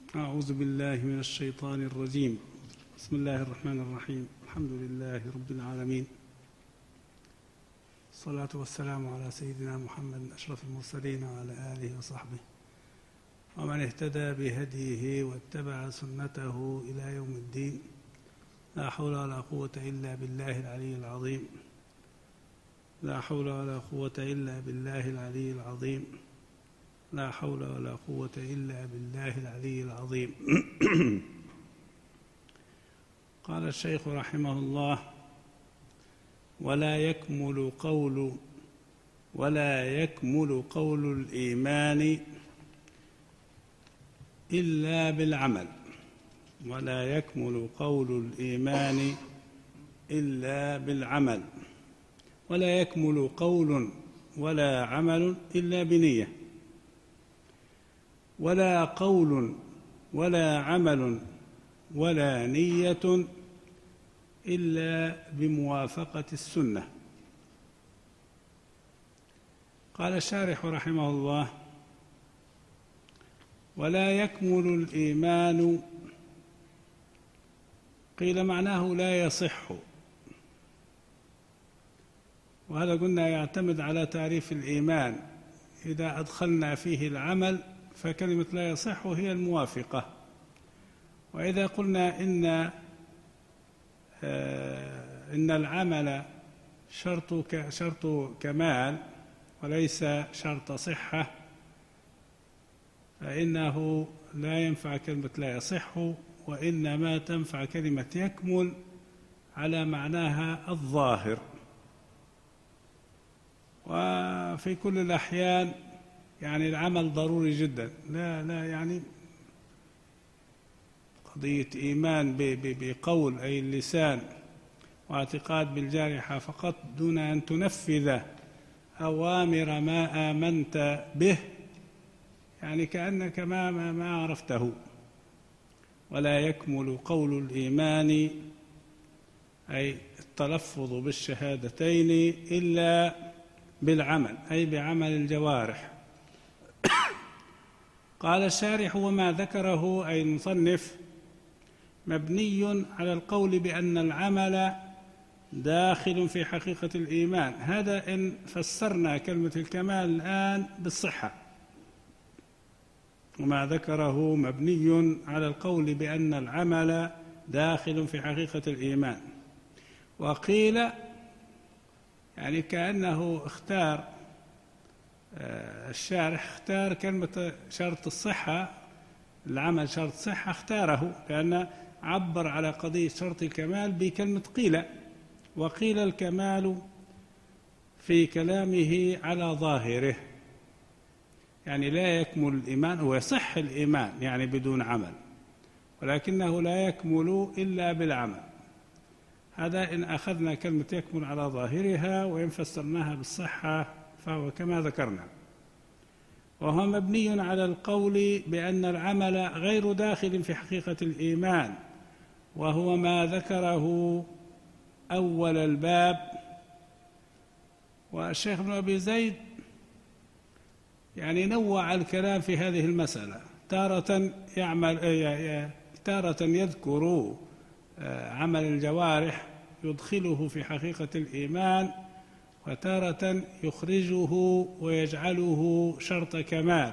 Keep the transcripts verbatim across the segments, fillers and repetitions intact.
أعوذ بالله من الشيطان الرجيم. بسم الله الرحمن الرحيم. الحمد لله رب العالمين، الصلاة والسلام على سيدنا محمد أشرف المرسلين وعلى آله وصحبه ومن اهتدى بهديه واتبع سنته إلى يوم الدين. لا حول ولا قوة إلا بالله العلي العظيم. لا حول ولا قوة إلا بالله العلي العظيم. لا حول ولا قوة إلا بالله العلي العظيم. قال الشيخ رحمه الله: ولا يكمل قول ولا يكمل قول الإيمان إلا بالعمل. ولا يكمل قول الإيمان إلا بالعمل. ولا يكمل قول ولا عمل إلا بنية. ولا قول ولا عمل ولا نية إلا بموافقة السنة. قال الشارح رحمه الله: ولا يكمل الإيمان، قيل معناه لا يصح، وهذا قلنا يعتمد على تعريف الإيمان. إذا أدخلنا فيه العمل فكلمة لا يصح هي الموافقة، وإذا قلنا إن إن العمل شرط شرط كمال وليس شرط صحة فإنه لا ينفع كلمة لا يصح، وإنما تنفع كلمة يكمل على معناها الظاهر. وفي كل الأحيان يعني العمل ضروري جدا، لا لا يعني قضية إيمان بقول أي اللسان واعتقاد بالجارحة فقط دون أن تنفذ أوامر ما آمنت به، يعني كأنك ما ما, ما عرفته. ولا يكمل قول الإيمان أي التلفظ بالشهادتين إلا بالعمل، أي بعمل الجوارح. قال الشارح: وما ذكره أي المصنف مبني على القول بأن العمل داخل في حقيقة الإيمان. هذا إن فسرنا كلمة الكمال الآن بالصحة. وما ذكره مبني على القول بأن العمل داخل في حقيقة الإيمان. وقيل يعني كأنه اختار الشارح اختار كلمة شرط الصحة، العمل شرط صحة اختاره لأنه عبر على قضية شرط الكمال بكلمة قيل. وقيل الكمال في كلامه على ظاهره، يعني لا يكمل الإيمان، هو يصح الإيمان يعني بدون عمل، ولكنه لا يكمل إلا بالعمل. هذا إن أخذنا كلمة يكمل على ظاهرها، وإن فسرناها بالصحة فهو كما ذكرنا. وهو مبني على القول بأن العمل غير داخل في حقيقة الإيمان، وهو ما ذكره أول الباب. والشيخ ابن أبي زيد يعني نوع الكلام في هذه المسألة، تارة يعمل تارة يذكر عمل الجوارح يدخله في حقيقة الإيمان، وتارة يخرجه ويجعله شرط كمال.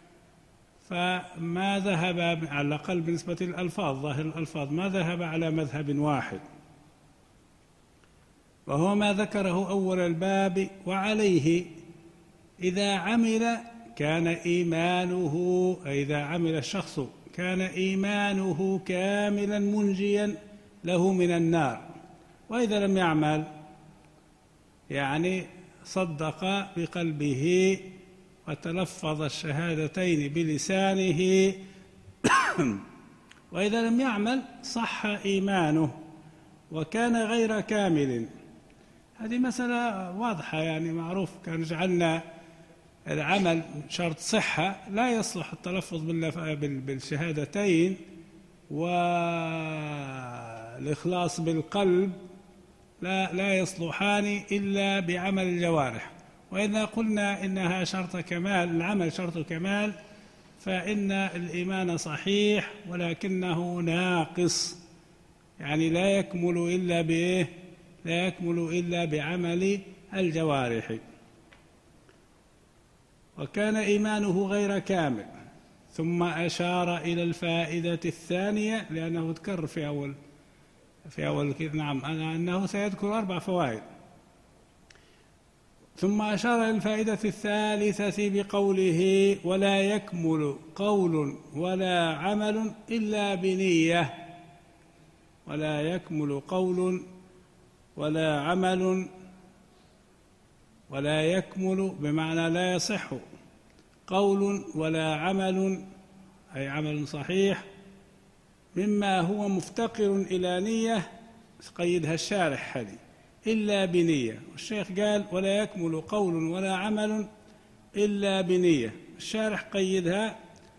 فما ذهب على الأقل بالنسبة للألفاظ، ظاهر الألفاظ ما ذهب على مذهب واحد، وهو ما ذكره أول الباب. وعليه إذا عمل كان إيمانه، إذا عمل الشخص كان إيمانه كاملا منجيا له من النار. وإذا لم يعمل يعني صدق بقلبه وتلفظ الشهادتين بلسانه وإذا لم يعمل صح إيمانه وكان غير كامل. هذه مسألة واضحة، يعني معروف. كان جعلنا العمل شرط صحة، لا يصلح التلفظ بالشهادتين والإخلاص بالقلب، لا لا يصلحان إلا بعمل الجوارح. وإذا قلنا إنها شرط كمال، العمل شرط كمال، فإن الإيمان صحيح ولكنه ناقص، يعني لا يكمل إلا بإيه؟ لا يكمل إلا بعمل الجوارح. وكان إيمانه غير كامل. ثم أشار إلى الفائدة الثانية، لأنه ذكر في أول في أول نعم أنه سيذكر أربع فوائد. ثم أشار إلى الفائدة الثالثة بقوله: ولا يكمل قول ولا عمل إلا بنية. ولا يكمل قول ولا عمل، ولا يكمل بمعنى لا يصح قول ولا عمل، أي عمل صحيح، مما هو مفتقر إلى نية، قيدها الشارح هذه، إلا بنية. والشيخ قال: ولا يكمل قول ولا عمل إلا بنية. الشارح قيدها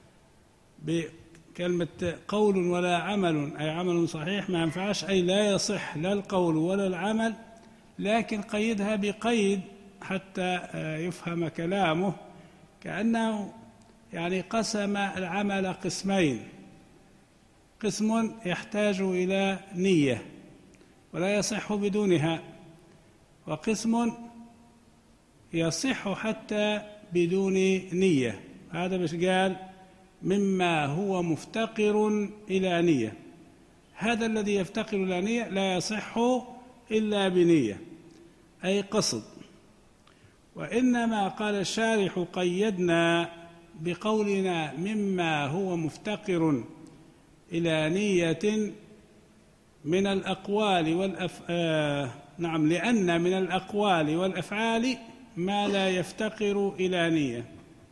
بكلمة قول ولا عمل، أي عمل صحيح ما ينفعش، أي لا يصح لا القول ولا العمل، لكن قيدها بقيد حتى يفهم كلامه، كأنه يعني قسم العمل قسمين: قسم يحتاج إلى نية ولا يصح بدونها، وقسم يصح حتى بدون نية. هذا مش قال مما هو مفتقر إلى نية، هذا الذي يفتقر إلى نية لا يصح إلا بنية، أي قصد. وإنما قال الشارح: قيدنا بقولنا مما هو مفتقر إلى نية من الأقوال والأف... آه... نعم لأن من الأقوال والأفعال ما لا يفتقر إلى نية.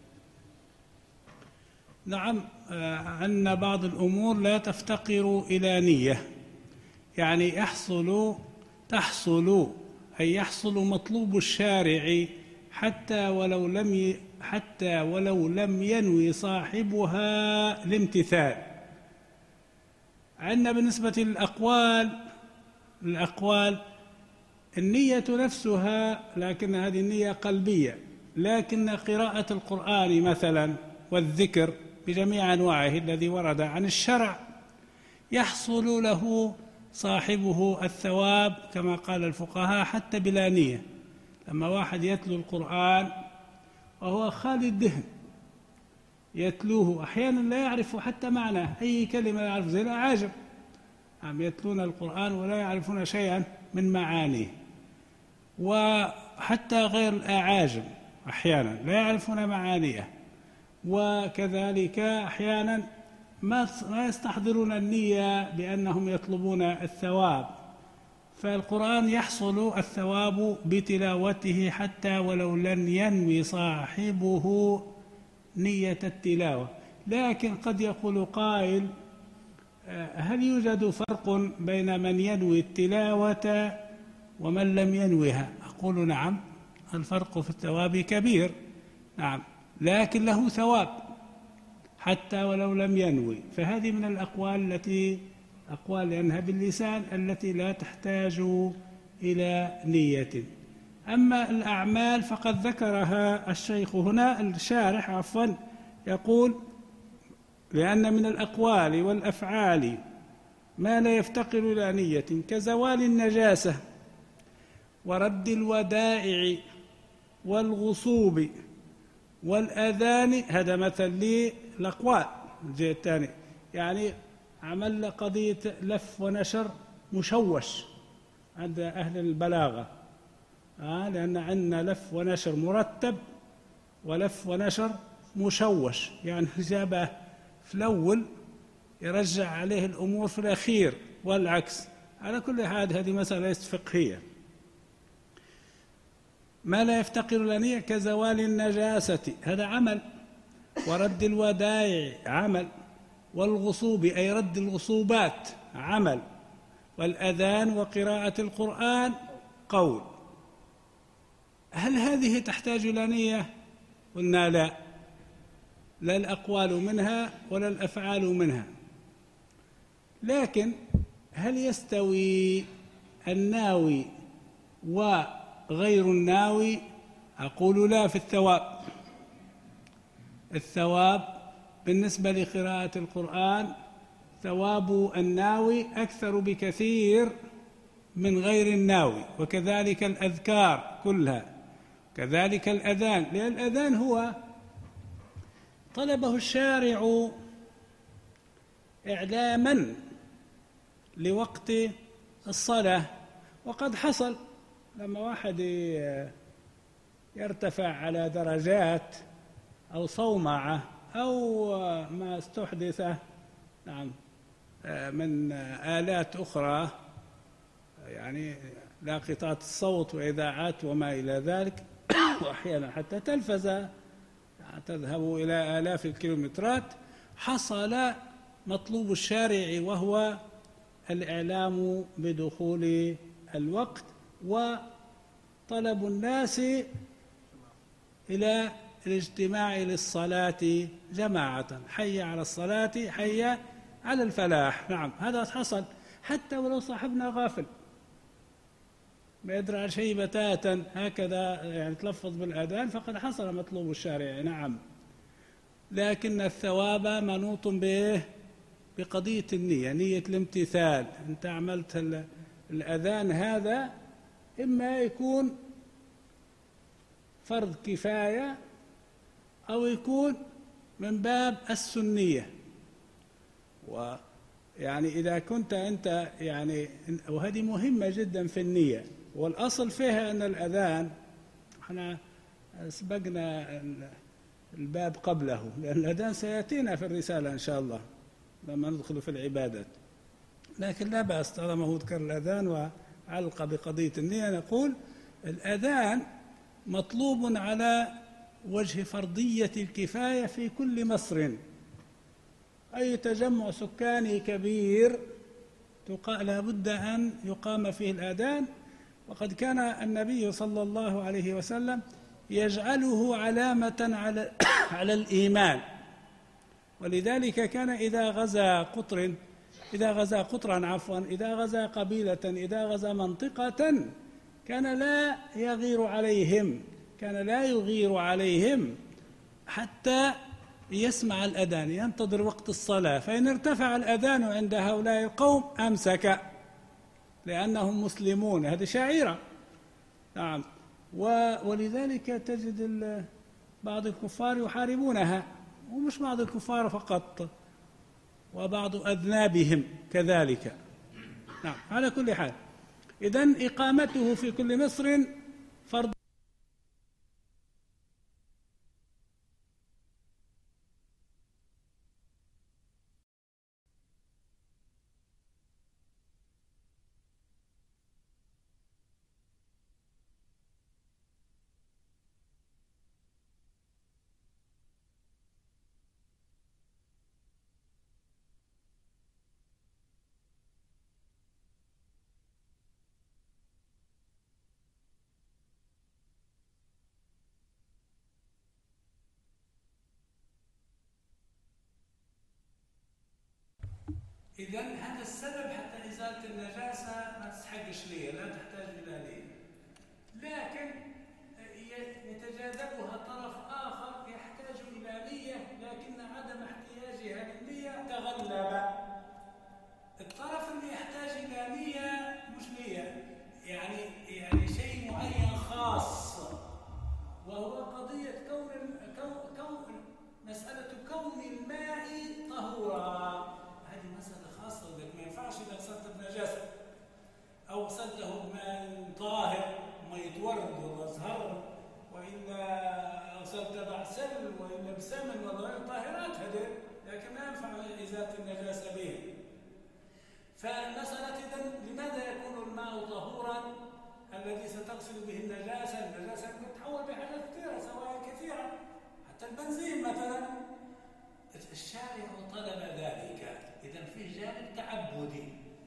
نعم آه... أن بعض الأمور لا تفتقر إلى نية، يعني يحصل تحصل أي يحصل مطلوب الشارع حتى ولو لم ي... حتى ولو لم ينوي صاحبها الامتثال. عندنا بالنسبة للأقوال الأقوال النية نفسها، لكن هذه النية قلبية، لكن قراءة القرآن مثلا والذكر بجميع أنواعه الذي ورد عن الشرع يحصل له صاحبه الثواب كما قال الفقهاء حتى بلا نية. لما واحد يتلو القرآن وهو خالي الذهن يتلوه، أحيانا لا يعرف حتى معناه، أي كلمة لا يعرف، زي الأعاجم عم يتلون القرآن ولا يعرفون شيئا من معانيه، وحتى غير الأعاجم أحيانا لا يعرفون معانيه، وكذلك أحيانا ما يستحضرون النية بأنهم يطلبون الثواب. فالقرآن يحصل الثواب بتلاوته حتى ولو لن ينوي صاحبه نية التلاوة. لكن قد يقول قائل: هل يوجد فرق بين من ينوي التلاوة ومن لم ينويها؟ أقول نعم، الفرق في الثواب كبير، نعم، لكن له ثواب حتى ولو لم ينوي. فهذه من الأقوال التي أقوال لأنها باللسان التي لا تحتاج إلى نية. أما الأعمال فقد ذكرها الشيخ هنا الشارح عفوا يقول: لأن من الأقوال والأفعال ما لا يفتقر إلى نية كزوال النجاسة ورد الودائع والغصوب والأذان. هذا مثل للأقوال. الجهة الثانية يعني عمل قضية لف ونشر مشوش عند أهل البلاغة، آه لأن عندنا لف ونشر مرتب ولف ونشر مشوش، يعني جابه في الأول يرجع عليه الأمور في الأخير والعكس. على كل حال هذه مسألة ليست فقهية. ما لا يفتقر إلى نية كزوال النجاسة، هذا عمل، ورد الودائع عمل، والغصوب أي رد الغصوبات عمل، والأذان وقراءة القرآن قول. هل هذه تحتاج إلى نية؟ قلنا لا، لا الأقوال منها ولا الأفعال منها. لكن هل يستوي الناوي وغير الناوي؟ أقول لا. في الثواب الثواب بالنسبة لقراءة القرآن ثواب الناوي أكثر بكثير من غير الناوي، وكذلك الأذكار كلها، كذلك الأذان، لأن الأذان هو طلبه الشارع إعلاما لوقت الصلاة. وقد حصل لما واحد يرتفع على درجات أو صومعة أو ما استحدث نعم من آلات أخرى، يعني لاقطات الصوت وإذاعات وما إلى ذلك، وأحيانا حتى تلفزة تذهب إلى آلاف الكيلومترات، حصل مطلوب الشارع وهو الإعلام بدخول الوقت وطلب الناس إلى الاجتماع للصلاة جماعة، حي على الصلاة حي على الفلاح. نعم هذا حصل، حتى ولو صاحبنا غافل ما يدري عن شيء بتاتا هكذا يعني تلفظ بالأذان فقد حصل مطلوب الشارع. نعم، لكن الثواب منوط به بقضية النية، نية الامتثال. أنت عملت الأذان هذا إما يكون فرض كفاية أو يكون من باب السنية، ويعني إذا كنت أنت يعني، وهذه مهمة جدا في النية، والأصل فيها أن الأذان احنا سبقنا الباب قبله، لأن الأذان سيأتينا في الرسالة إن شاء الله لما ندخل في العبادات، لكن لا بأس طالما هو ذكر الأذان وعلق بقضية النية. نقول الأذان مطلوب على وجه فرضية الكفاية في كل مصر، أي تجمع سكاني كبير لا بد أن يقام فيه الأذان. وقد كان النبي صلى الله عليه وسلم يجعله علامة على على الإيمان، ولذلك كان إذا غزا قطر إذا غزا قطرا عفوا إذا غزا قبيلة إذا غزا منطقة كان لا يغير عليهم كان لا يغير عليهم حتى يسمع الأذان، ينتظر وقت الصلاة، فإن ارتفع الأذان عند هؤلاء القوم أمسك لأنهم مسلمون، هذه شعيرة. نعم، ولذلك تجد بعض الكفار يحاربونها، ومش بعض الكفار فقط، وبعض أذنابهم كذلك. نعم، على كل حال إذن إقامته في كل مصر فرض. إذن هذا السبب حتى إزالة النجاسة ما تستحقش ليه، لا تحتاج إلى ليه، لكن يتجاذبها طرف آخر يحتاج إلى نية، لكن عدم احتياجها للنية تغلب. الطرف اللي يحتاج إلى نية مش نية، يعني يعني شيء معين خاص، وهو قضية كون كون كون مسألة كون الماء طهورا. هذه مسألة خاصة لك، ما ينفعش إذا غسلت بنجاسة أو غسلته بماء طاهر مية ورد ولا زهر، وإلا غسلت بعسل وإلا بسمن ولا طاهرات هذه، لكن ما ينفع إزالة النجاسة به. فالمسألة إذن لماذا يكون الماء طهورا الذي ستغسل به النجاسة؟ النجاسة تتحول بحاجات كثيرة سواء كثيرة، حتى البنزين مثلا. الشارع طلب ذلك، إذن فيه جانب تعبدي،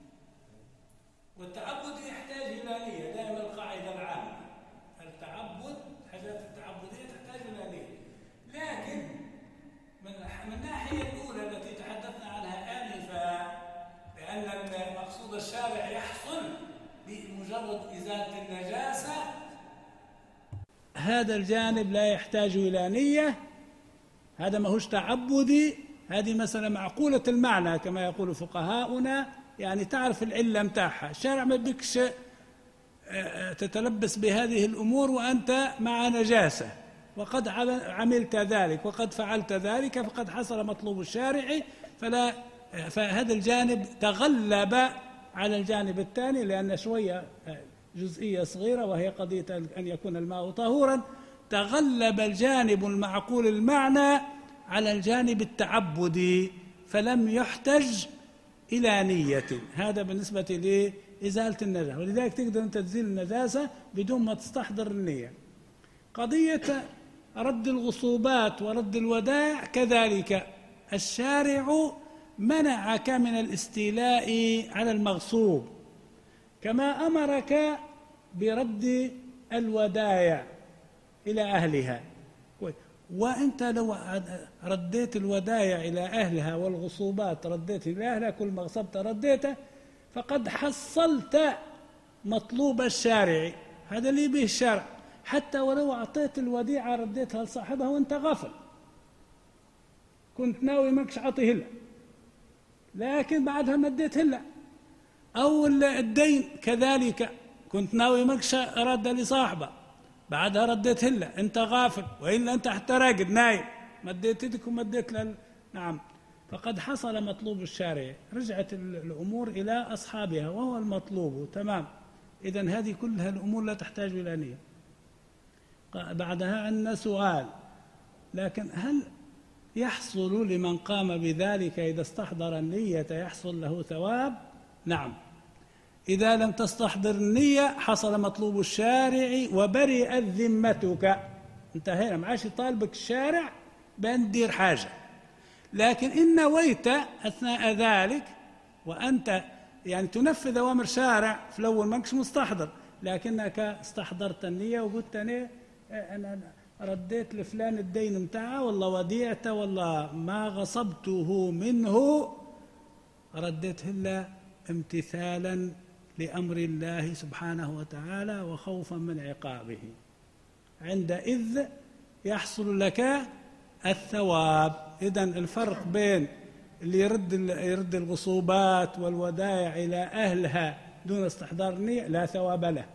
والتعبد يحتاج إلى نية، دائما القاعدة العامة التعبد، الحاجات التعبدية تحتاج إلى نية. لكن من الناحية الأولى التي تحدثنا عنها آنفا، لأن المقصود الشارع يحصل بمجرد إزالة النجاسة، هذا الجانب لا يحتاج إلى نية، هذا ما هوش تعبدي، هذه مثلا معقولة المعنى كما يقول فقهاؤنا، يعني تعرف العلة متاعها. الشارع ما بكش تتلبس بهذه الأمور وأنت مع نجاسة، وقد عملت ذلك وقد فعلت ذلك، فقد حصل مطلوب الشارع، فلا فهذا الجانب تغلب على الجانب الثاني، لأن شوية جزئية صغيرة وهي قضية أن يكون الماء طهورا، تغلب الجانب المعقول المعنى على الجانب التعبدي، فلم يحتج إلى نية. هذا بالنسبة لإزالة النجاسة، ولذلك تقدر أن تزيل النجاسة بدون ما تستحضر النية. قضية رد الغصوبات ورد الودائع كذلك، الشارع منعك من الاستيلاء على المغصوب، كما أمرك برد الودائع إلى أهلها. وأنت لو رديت الودائع إلى أهلها والغصوبات رديت إلى أهلها، كل ما غصبت رديته، فقد حصلت مطلوب الشارع. هذا اللي به الشرع، حتى ولو أعطيت الوديعة رديتها لصاحبها وأنت غافل، كنت ناوي ماكش عطيه هلا، لكن بعدها مديت هلا. أو الدين كذلك، كنت ناوي ماكش رد لصاحبه، بعدها رديت هلا، أنت غافل، وإلا أنت حتى راقد نايم، مديت يدك ومديت لل... نعم، فقد حصل مطلوب الشارع، رجعت الأمور إلى أصحابها وهو المطلوب. تمام. إذن هذه كلها الأمور لا تحتاج إلى نية. بعدها عندنا سؤال، لكن هل يحصل لمن قام بذلك إذا استحضر النية يحصل له ثواب؟ نعم، إذا لم تستحضر النية حصل مطلوب الشارع وبرئت ذمتك، انتهينا، ما عادش يطالبك الشارع بأن تدير حاجة. لكن إن نويت أثناء ذلك وأنت يعني تنفذ أوامر شارع، في الأول ما كنتش مستحضر، لكنك استحضرت النية وقلت أنا أنا رديت لفلان الدين متاعه، والله وديعته، والله ما غصبته منه، رديته إلا امتثالا لأمر الله سبحانه وتعالى وخوفا من عقابه، عندئذ يحصل لك الثواب. إذن الفرق بين اللي يرد يرد الغصوبات والودائع إلى أهلها دون استحضار النية لا ثواب له،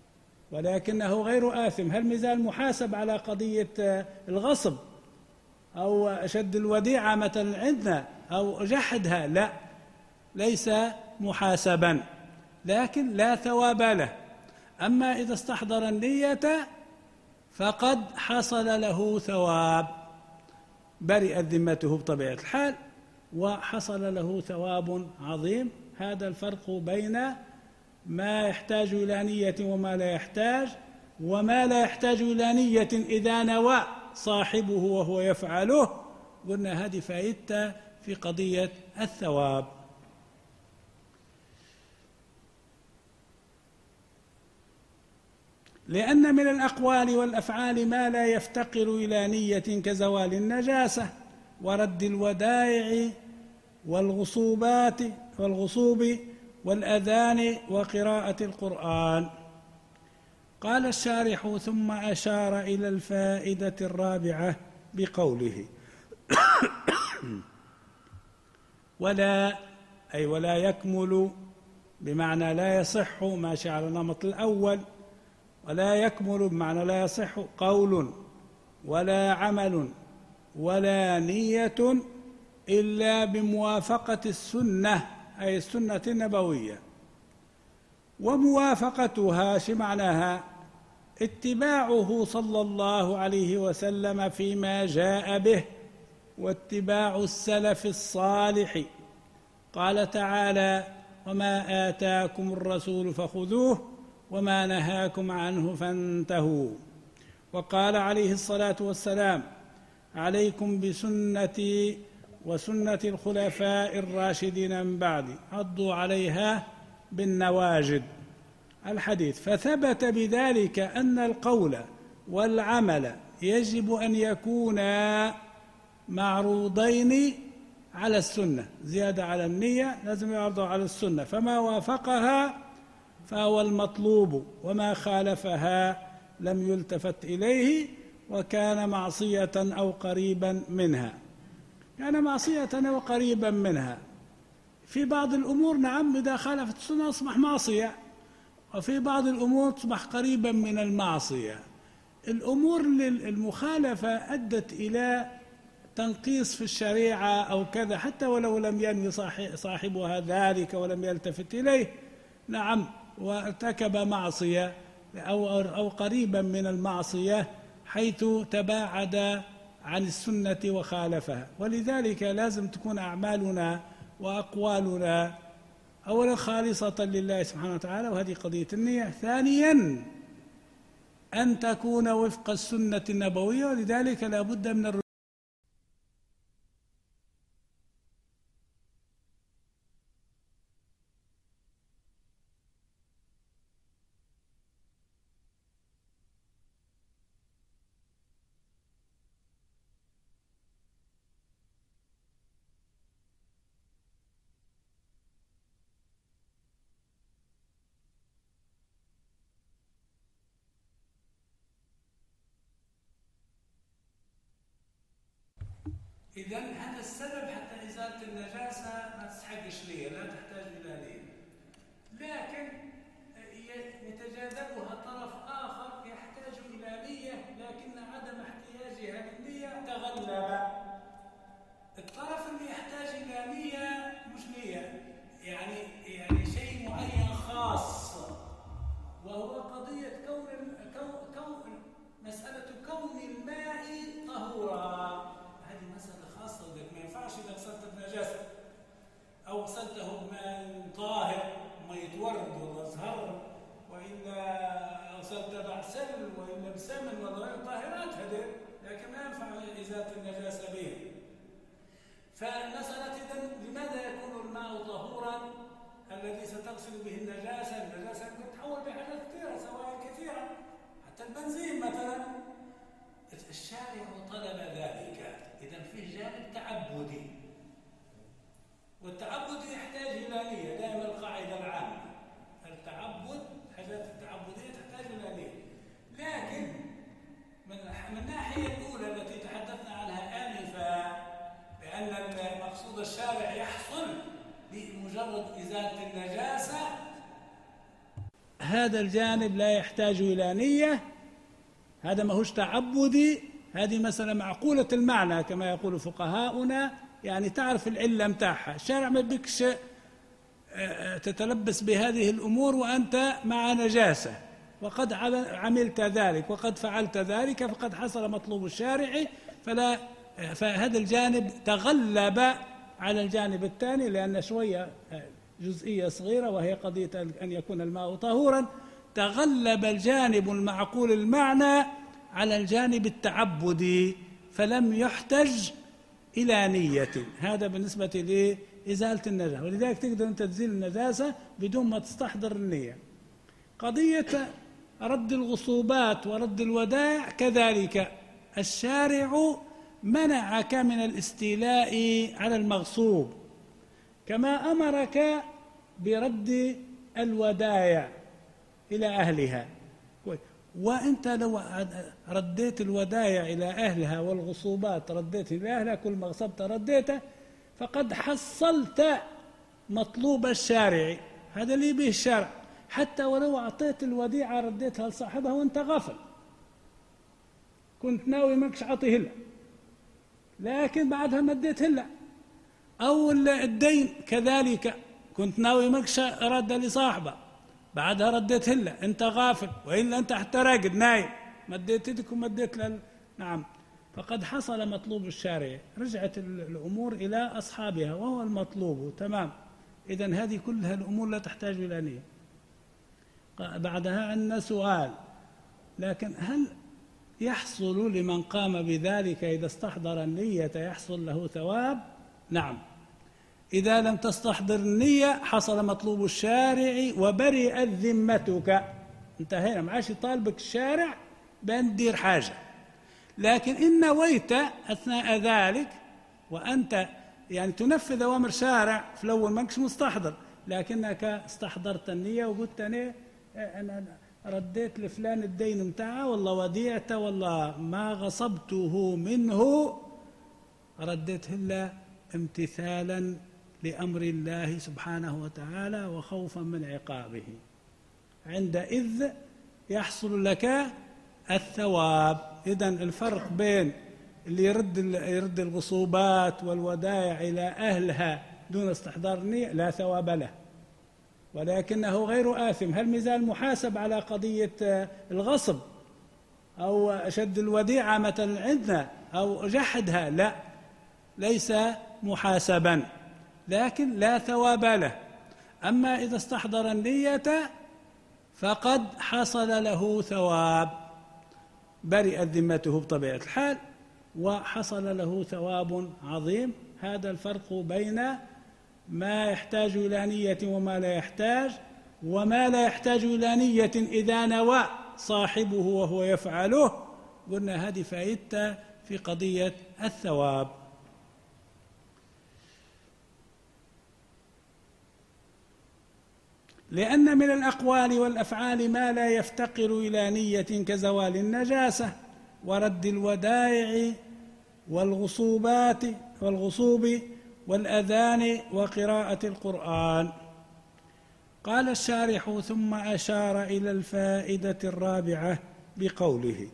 ولكنه غير آثم. هل مازال محاسب على قضية الغصب أو شد الوديعة مثلا عندنا أو جحدها؟ لا، ليس محاسبا، لكن لا ثواب له. أما إذا استحضر النية فقد حصل له ثواب، برئت ذمته بطبيعة الحال وحصل له ثواب عظيم. هذا الفرق بين ما يحتاج إلى نية وما لا يحتاج، وما لا يحتاج إلى نية إذا نوى صاحبه وهو يفعله. قلنا هذه فائدة في قضية الثواب. لأن من الأقوال والأفعال ما لا يفتقر إلى نية كزوال النجاسة ورد الودائع والغصوبات والغصوب والأذان وقراءة القرآن. قال الشارح ثم أشار إلى الفائدة الرابعة بقوله ولا أي ولا يكمل، بمعنى لا يصح، ماشي على النمط الأول، ولا يكمل بمعنى لا يصح قول ولا عمل ولا نية إلا بموافقة السنة، أي السنة النبوية. وموافقتها شو معناها؟ اتباعه صلى الله عليه وسلم فيما جاء به، واتباع السلف الصالح. قال تعالى وما آتاكم الرسول فخذوه وما نهاكم عنه فانتهوا. وقال عليه الصلاة والسلام عليكم بسنتي وسنة الخلفاء الراشدين من بعدي عضوا عليها بالنواجذ، الحديث. فثبت بذلك أن القول والعمل يجب أن يكونا معروضين على السنة، زيادة على النية لازم يعرضوا على السنة، فما وافقها فهو المطلوب وما خالفها لم يلتفت إليه. وكان معصية أو قريبا منها. كان معصية أو قريبا منها في بعض الأمور، نعم، إذا خالفت السنة أصبح معصية، وفي بعض الأمور تصبح قريبا من المعصية. الأمور المخالفة أدت إلى تنقيص في الشريعة أو كذا، حتى ولو لم ينوي صاحبها ذلك ولم يلتفت إليه، نعم، وارتكب معصية أو أو قريبا من المعصية حيث تباعد عن السنة وخالفها. ولذلك لازم تكون أعمالنا وأقوالنا أولا خالصة لله سبحانه وتعالى، وهذه قضية النية. ثانيا أن تكون وفق السنة النبوية، ولذلك لا بد من الرجوع. إذن هذا السبب حتى إزالة النجاسة ما تستحقش نية، لا تحتاج إلى نية، لكن يتجاذبها طرف آخر يحتاج إلى نية، لكن عدم احتياجها للنية تغلب. الطرف اللي يحتاج إلى نية مش نية، يعني يعني شيء معين خاص، وهو قضية كون كون مسألة كون الماء طهورا. هذه مسألة خاصة، ولكن ما ينفعش إذا غسلت النجاسة أو غسلته بماء طاهر، مية ورد ولا زهر، وإلا غسلت بعسل وإلا بسمن ولا غير طاهرات، هذه لكن ما ينفع إزالة النجاسة به. فالمسألة إذن لماذا يكون الماء طهورا الذي ستغسل به النجاسة؟ النجاسة تتحول بحاجات كثيرة، سوائل كثيرة، حتى البنزين مثلا. الشارع طلب ذلك، إذن فيه جانب تعبدي، والتعبد يحتاج إلى نية، دائما القاعدة العامة التعبد، الحاجات التعبدية تحتاج إلى نية. لكن من الناحية الأولى التي تحدثنا عنها آنفا، لأن المقصود الشارع يحصل بمجرد إزالة النجاسة، هذا الجانب لا يحتاج إلى نية، هذا ما هوش تعبدي، هذه مسألة معقولة المعنى كما يقول فقهاؤنا، يعني تعرف العلة متاعها. الشارع ما بكش تتلبس بهذه الأمور وأنت مع نجاسة، وقد عملت ذلك وقد فعلت ذلك، فقد حصل مطلوب الشارع، فلا فهذا الجانب تغلب على الجانب الثاني، لأن شوية جزئية صغيرة وهي قضية أن يكون الماء طهورا، تغلب الجانب المعقول المعنى على الجانب التعبدي، فلم يحتج إلى نية. هذا بالنسبة لإزالة النجاسة، ولذلك تقدر أن تزيل النجاسة بدون ما تستحضر النية. قضية رد الغصوبات ورد الودائع كذلك، الشارع منعك من الاستيلاء على المغصوب، كما أمرك برد الودائع إلى أهلها. وأنت لو رديت الودائع إلى أهلها والغصوبات رديت إلى أهلها، كل ما غصبت رديته، فقد حصلت مطلوب الشارع، هذا اللي به الشرع. حتى ولو أعطيت الوديعة رديتها لصاحبها وأنت غافل، كنت ناوي ماكش عطيه له، لكن بعدها مديت له. أو الدين كذلك، كنت ناوي ماكش رد لصاحبه، بعدها رديت له، أنت غافل، وإلا أنت حتى راقد نايم، مديت يدك ومديت له، نعم، فقد حصل مطلوب الشارع، رجعت الأمور إلى أصحابها وهو المطلوب، تمام. إذن هذه كلها الأمور لا تحتاج إلى نية. بعدها عندنا سؤال، لكن هل يحصل لمن قام بذلك إذا استحضر النية يحصل له ثواب؟ نعم، إذا لم تستحضر النية حصل مطلوب الشارع وبرئت ذمتك، انتهينا، ما عادش يطالبك الشارع بأن تدير حاجة. لكن إن نويت أثناء ذلك وأنت يعني تنفذ أوامر شارع، في الأول ما كنتش مستحضر، لكنك استحضرت النية وقلت أنا رديت لفلان الدين متاعه والله وديعته والله ما غصبته منه، رديته له امتثالا لأمر الله سبحانه وتعالى وخوفا من عقابه، عندئذ يحصل لك الثواب. إذن الفرق بين اللي يرد يرد الغصوبات والودائع إلى أهلها دون استحضار النية لا ثواب له، ولكنه غير آثم. هل مازال محاسب على قضية الغصب أو شد الوديعة مثلا عندنا أو جحدها؟ لا، ليس محاسبا، لكن لا ثواب له. أما إذا استحضر النية فقد حصل له ثواب، برئت ذمته بطبيعة الحال وحصل له ثواب عظيم. هذا الفرق بين ما يحتاج إلى نية وما لا يحتاج، وما لا يحتاج إلى نية إذا نوى صاحبه وهو يفعله. قلنا هذه فائدة في قضية الثواب. لأن من الأقوال والأفعال ما لا يفتقر إلى نية كزوال النجاسة ورد الودائع والغصوبات والغصوب والأذان وقراءة القرآن. قال الشارح: ثم أشار إلى الفائدة الرابعة بقوله: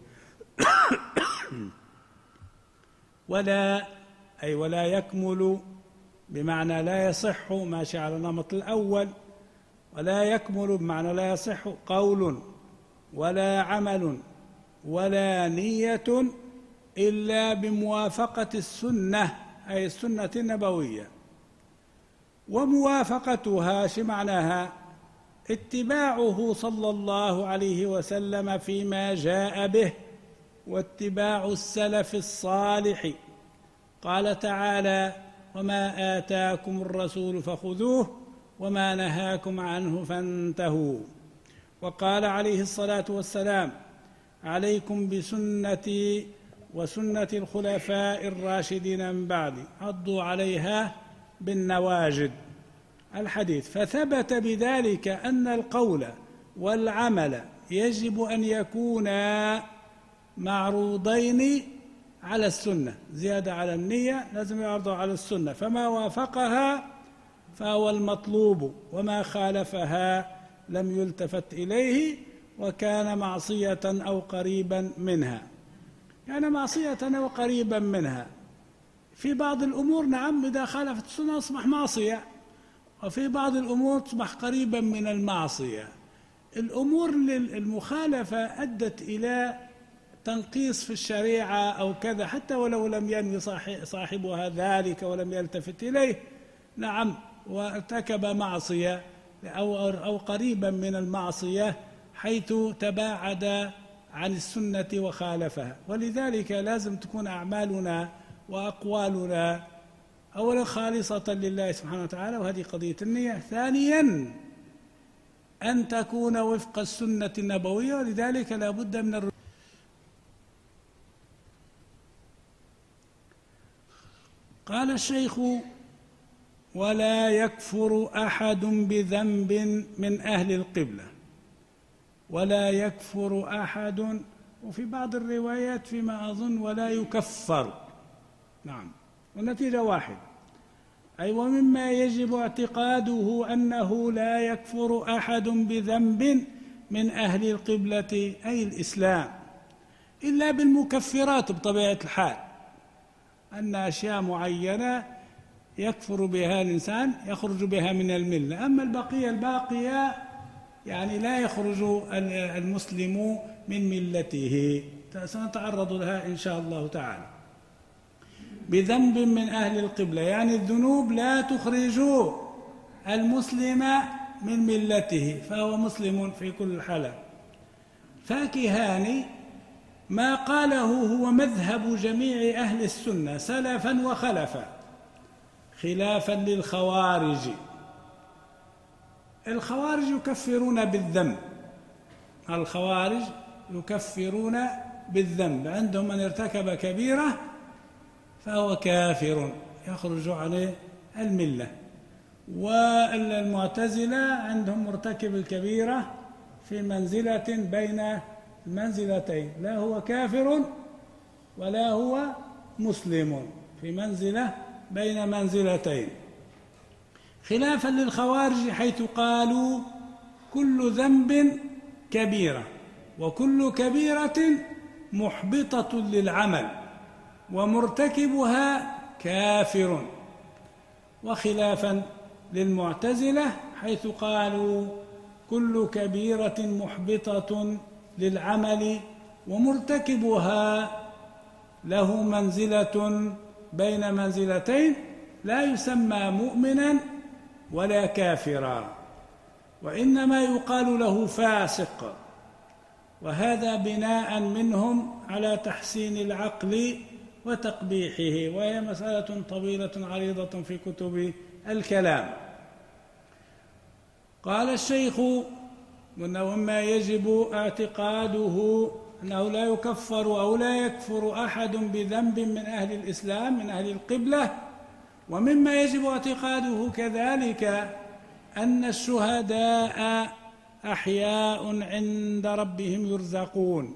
ولا أي ولا يكمل، بمعنى لا يصح، ماشي على النمط الأول. ولا يكمل بمعنى لا يصح قول ولا عمل ولا نية إلا بموافقة السنة، أي السنة النبوية. وموافقتها شو معناها؟ اتباعه صلى الله عليه وسلم فيما جاء به، واتباع السلف الصالح. قال تعالى: وما آتاكم الرسول فخذوه وما نهاكم عنه فانتهوا. وقال عليه الصلاة والسلام: عليكم بسنتي وسنة الخلفاء الراشدين من بعدي، عضوا عليها بالنواجذ. الحديث. فثبت بذلك أن القول والعمل يجب أن يكونا معروضين على السنة، زيادة على النية لازم يعرضوا على السنة، فما وافقها فهو المطلوب، وما خالفها لم يلتفت إليه وكان معصية أو قريبا منها. يعني معصية أو قريبا منها. في بعض الأمور نعم إذا خالفت السنة أصبح معصية، وفي بعض الأمور تصبح قريبا من المعصية. الأمور المخالفة أدت إلى تنقيص في الشريعة أو كذا، حتى ولو لم ينوي صاحبها ذلك ولم يلتفت إليه، نعم، وارتكب معصية أو, أو قريبا من المعصية حيث تباعد عن السنة وخالفها. ولذلك لازم تكون أعمالنا وأقوالنا أولا خالصة لله سبحانه وتعالى، وهذه قضية النية. ثانيا أن تكون وفق السنة النبوية، ولذلك لا بد من الرجوع. قال الشيخ: ولا يكفر أحد بذنب من أهل القبلة. ولا يكفر أحد، وفي بعض الروايات فيما أظن ولا يكفر، نعم، والنتيجة واحد. أي ومما يجب اعتقاده أنه لا يكفر أحد بذنب من أهل القبلة أي الإسلام إلا بالمكفرات بطبيعة الحال، أن أشياء معينة يكفر بها الإنسان يخرج بها من الملة، أما البقية الباقية يعني لا يخرج المسلم من ملته، سنتعرض لها إن شاء الله تعالى. بذنب من أهل القبلة يعني الذنوب لا تخرج المسلم من ملته، فهو مسلم في كل حالة. فاكهان ما قاله هو مذهب جميع أهل السنة سلفا وخلفا، خلافا للخوارج. الخوارج يكفرون بالذنب، الخوارج يكفرون بالذنب، عندهم من ارتكب كبيرة فهو كافر يخرج عن الملة. والمعتزلة عندهم مرتكب الكبيرة في منزلة بين المنزلتين، لا هو كافر ولا هو مسلم، في منزلة بين منزلتين، خلافا للخوارج حيث قالوا كل ذنب كبيرة وكل كبيرة محبطة للعمل ومرتكبها كافر، وخلافا للمعتزلة حيث قالوا كل كبيرة محبطة للعمل ومرتكبها له منزلة بين منزلتين، لا يسمى مؤمنا ولا كافرا، وإنما يقال له فاسق، وهذا بناء منهم على تحسين العقل وتقبيحه، وهي مسألة طويلة عريضة في كتب الكلام. قال الشيخ ومما يجب اعتقاده أنه لا يكفر أو لا يكفر أحد بذنب من أهل الإسلام من أهل القبلة، ومما يجب اعتقاده كذلك أن الشهداء أحياء عند ربهم يرزقون،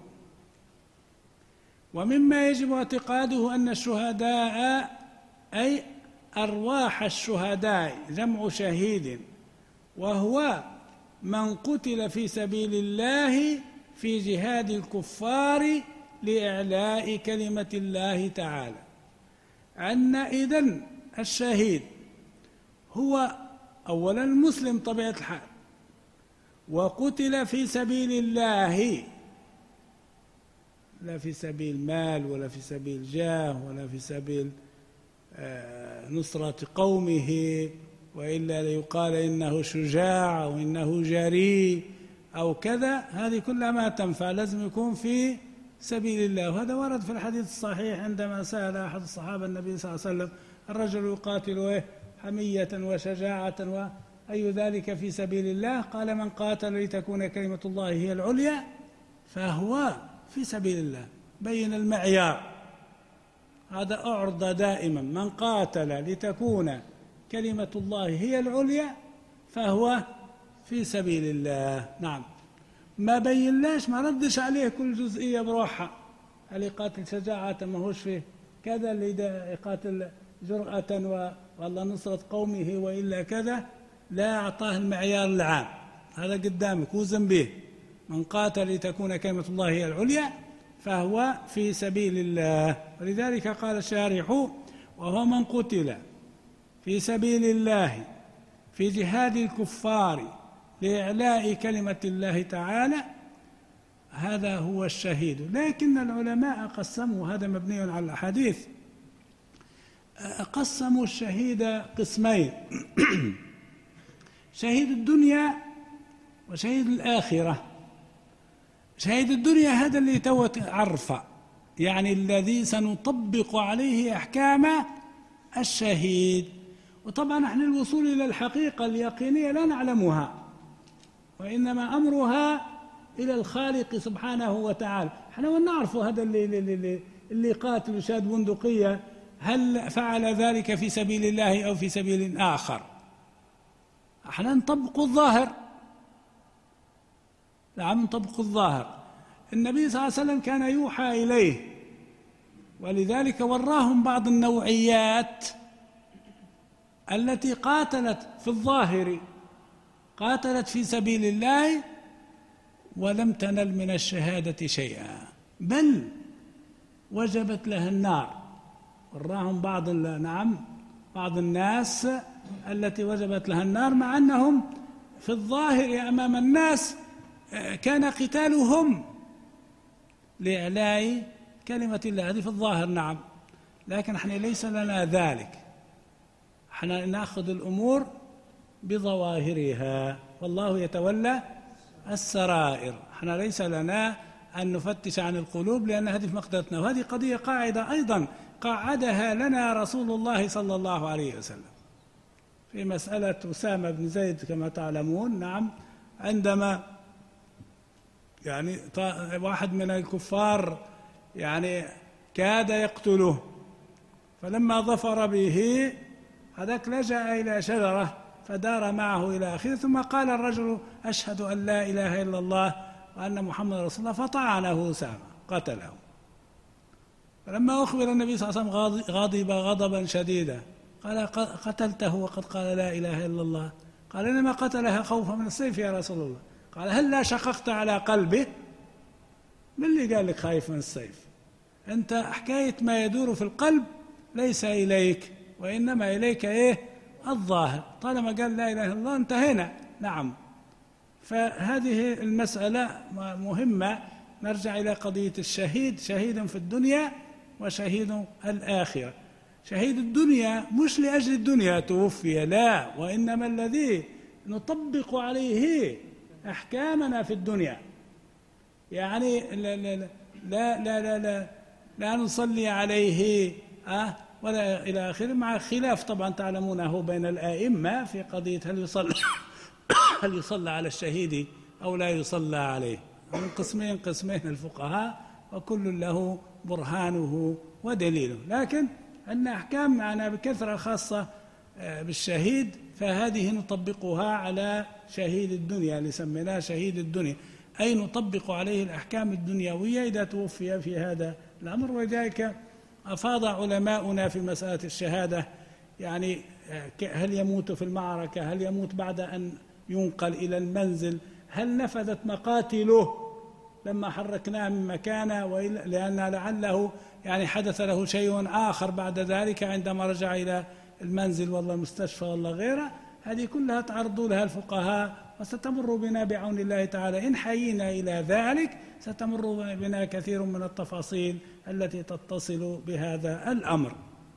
ومما يجب اعتقاده أن الشهداء أي أرواح الشهداء جمع شهيد، وهو من قتل في سبيل الله في جهاد الكفار لإعلاء كلمة الله تعالى، أن إذن الشهيد هو أولا المسلم طبيعة الحال، وقتل في سبيل الله، لا في سبيل مال ولا في سبيل جاه ولا في سبيل نصرة قومه، وإلا ليقال إنه شجاع أو إنه جريء أو كذا، هذه كلها ما تنفع، لازم يكون في سبيل الله. وهذا ورد في الحديث الصحيح عندما سأل أحد الصحابة النبي صلى الله عليه وسلم الرجل يقاتل حمية وشجاعة وأي ذلك في سبيل الله؟ قال من قاتل لتكون كلمة الله هي العليا فهو في سبيل الله. بين المعيار، هذا أعرض دائما، من قاتل لتكون كلمة الله هي العليا فهو في سبيل الله. نعم، ما بين لاش ما ردش عليه كل جزئية بروحها، اللي يقاتل شجاعة ما هوش فيه كذا، اللي يقاتل جرأة والله نصرة قومه وإلا كذا، لا أعطاه المعيار العام. هذا قدامك وزن به، من قاتل لتكون كلمة الله هي العليا فهو في سبيل الله. ولذلك قال الشارح وهو من قتل في سبيل الله في جهاد الكفار لإعلاء كلمة الله تعالى، هذا هو الشهيد. لكن العلماء قسموا، هذا مبني على الأحاديث، قسموا الشهيد قسمين شهيد الدنيا وشهيد الآخرة. شهيد الدنيا هذا اللي توت عرفة، يعني الذي سنطبق عليه أحكام الشهيد. وطبعا نحن الوصول إلى الحقيقة اليقينية لا نعلمها، وإنما أمرها إلى الخالق سبحانه وتعالى. احنا ونعرف هذا اللي, اللي, اللي قاتل وشاد بندقية هل فعل ذلك في سبيل الله أو في سبيل آخر؟ احنا نطبق الظاهر. نعم نطبق الظاهر. النبي صلى الله عليه وسلم كان يوحى إليه، ولذلك وراهم بعض النوعيات التي قاتلت في الظاهر، قاتلت في سبيل الله ولم تنل من الشهادة شيئا، بل وجبت لها النار. وراهم بعض نعم بعض الناس التي وجبت لها النار، مع أنهم في الظاهر أمام الناس كان قتالهم لإعلاء كلمة الله، هذه في الظاهر نعم، لكن احنا ليس لنا ذلك، احنا نأخذ الأمور بظواهرها والله يتولى السرائر. احنا ليس لنا أن نفتش عن القلوب، لأن هذه في مقدرتنا. وهذه قضية قاعدة أيضا قعدها لنا رسول الله صلى الله عليه وسلم في مسألة أسامة بن زيد كما تعلمون. نعم، عندما يعني واحد من الكفار يعني كاد يقتله، فلما ظفر به هذاك لجأ إلى شجرة فدار معه إلى آخره، ثم قال الرجل أشهد أن لا إله إلا الله وأن محمد رسول الله، فطعنه أسامة قتله. فلما أخبر النبي صلى الله عليه وسلم غضب غضبا شديدا، قال قتلته وقد قال لا إله إلا الله؟ قال إنما قتلها خوفا من السيف يا رسول الله. قال هل لا شققت على قلبه؟ من اللي قال لك خايف من السيف؟ أنت حكاية ما يدور في القلب ليس إليك، وإنما إليك إيه؟ الظاهر. طالما قال لا إله إلا الله انتهينا. نعم. فهذه المسألة مهمة. نرجع إلى قضية الشهيد، شهيد في الدنيا وشهيد الآخرة. شهيد الدنيا مش لأجل الدنيا توفي، لا، وإنما الذي نطبق عليه أحكامنا في الدنيا. يعني لا لا لا لا لا, لا, لا, لا نصلي عليه أه ولا إلى آخره، مع خلاف طبعا تعلمونه بين الآئمة في قضية هل يصلى هل يصلى على الشهيد أو لا يصلى عليه. من قسمين قسمين الفقهاء، وكل له برهانه ودليله. لكن أن أحكام معنا بكثرة خاصة بالشهيد، فهذه نطبقها على شهيد الدنيا اللي سميناه شهيد الدنيا، أي نطبق عليه الأحكام الدنيوية إذا توفي في هذا الأمر. ولذلك أفاض علماؤنا في مسألة الشهادة، يعني هل يموت في المعركة، هل يموت بعد أن ينقل إلى المنزل، هل نفذت مقاتله لما حركناه من مكانه، لأن لعله يعني حدث له شيء آخر بعد ذلك عندما رجع إلى المنزل والله المستشفى والله غيره. هذه كلها تعرضوا لها الفقهاء، وستمر بنا بعون الله تعالى إن حيينا إلى ذلك، ستمر بنا كثير من التفاصيل التي تتصل بهذا الأمر.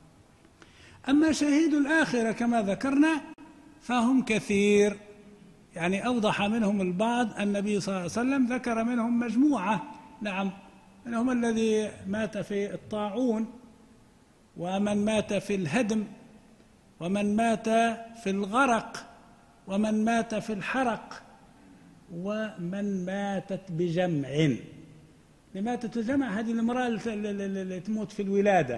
أما شهيد الآخرة كما ذكرنا فهم كثير، يعني أوضح منهم البعض. النبي صلى الله عليه وسلم ذكر منهم مجموعة. نعم، منهم الذي مات في الطاعون، ومن مات في الهدم، ومن مات في الغرق، ومن مات في الحرق، ومن ماتت بجمع. اللي ماتت بجمع هذه المرأة اللي تموت في الولادة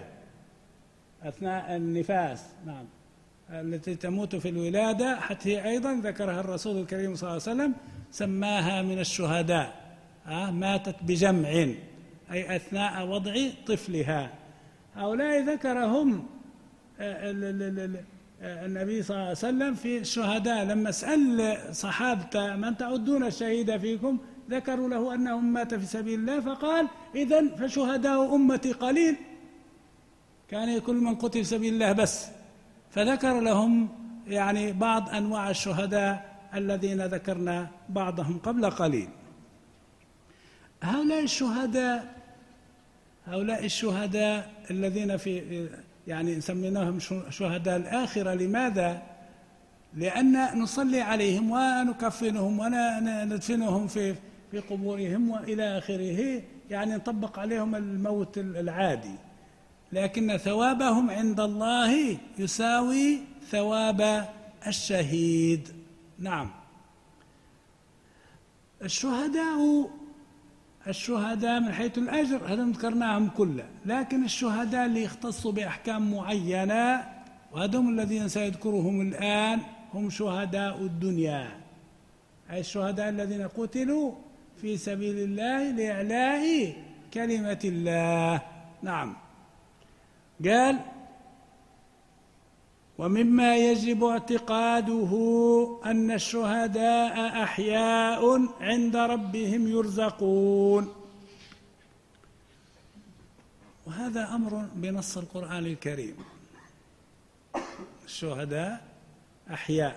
أثناء النفاس، نعم، التي تموت في الولادة، حتى هي أيضا ذكرها الرسول الكريم صلى الله عليه وسلم، سماها من الشهداء. آه ماتت بجمع أي أثناء وضع طفلها. هؤلاء ذكرهم النبي صلى الله عليه وسلم في الشهداء. لما سأل صحابته من تعدون الشهيد فيكم، ذكروا له أنهم مات في سبيل الله، فقال إذن فشهداء أمتي قليل، كان كل من قتل في سبيل الله بس. فذكر لهم يعني بعض أنواع الشهداء الذين ذكرنا بعضهم قبل قليل. هؤلاء الشهداء هؤلاء الشهداء الذين في يعني سميناهم شهداء الآخرة. لماذا؟ لأن نصلي عليهم ونكفنهم وندفنهم في في قبورهم وإلى آخره، يعني نطبق عليهم الموت العادي، لكن ثوابهم عند الله يساوي ثواب الشهيد. نعم. الشهداء الشهداء من حيث الأجر هذا ذكرناهم كله، لكن الشهداء اللي يختصوا بأحكام معينة، وهذم الذين سيذكرهم الآن، هم شهداء الدنيا، أي الشهداء الذين قتلوا في سبيل الله لإعلاء كلمة الله. نعم. قال ومما يجب اعتقاده أن الشهداء أحياء عند ربهم يرزقون، وهذا أمر بنص القرآن الكريم. الشهداء أحياء.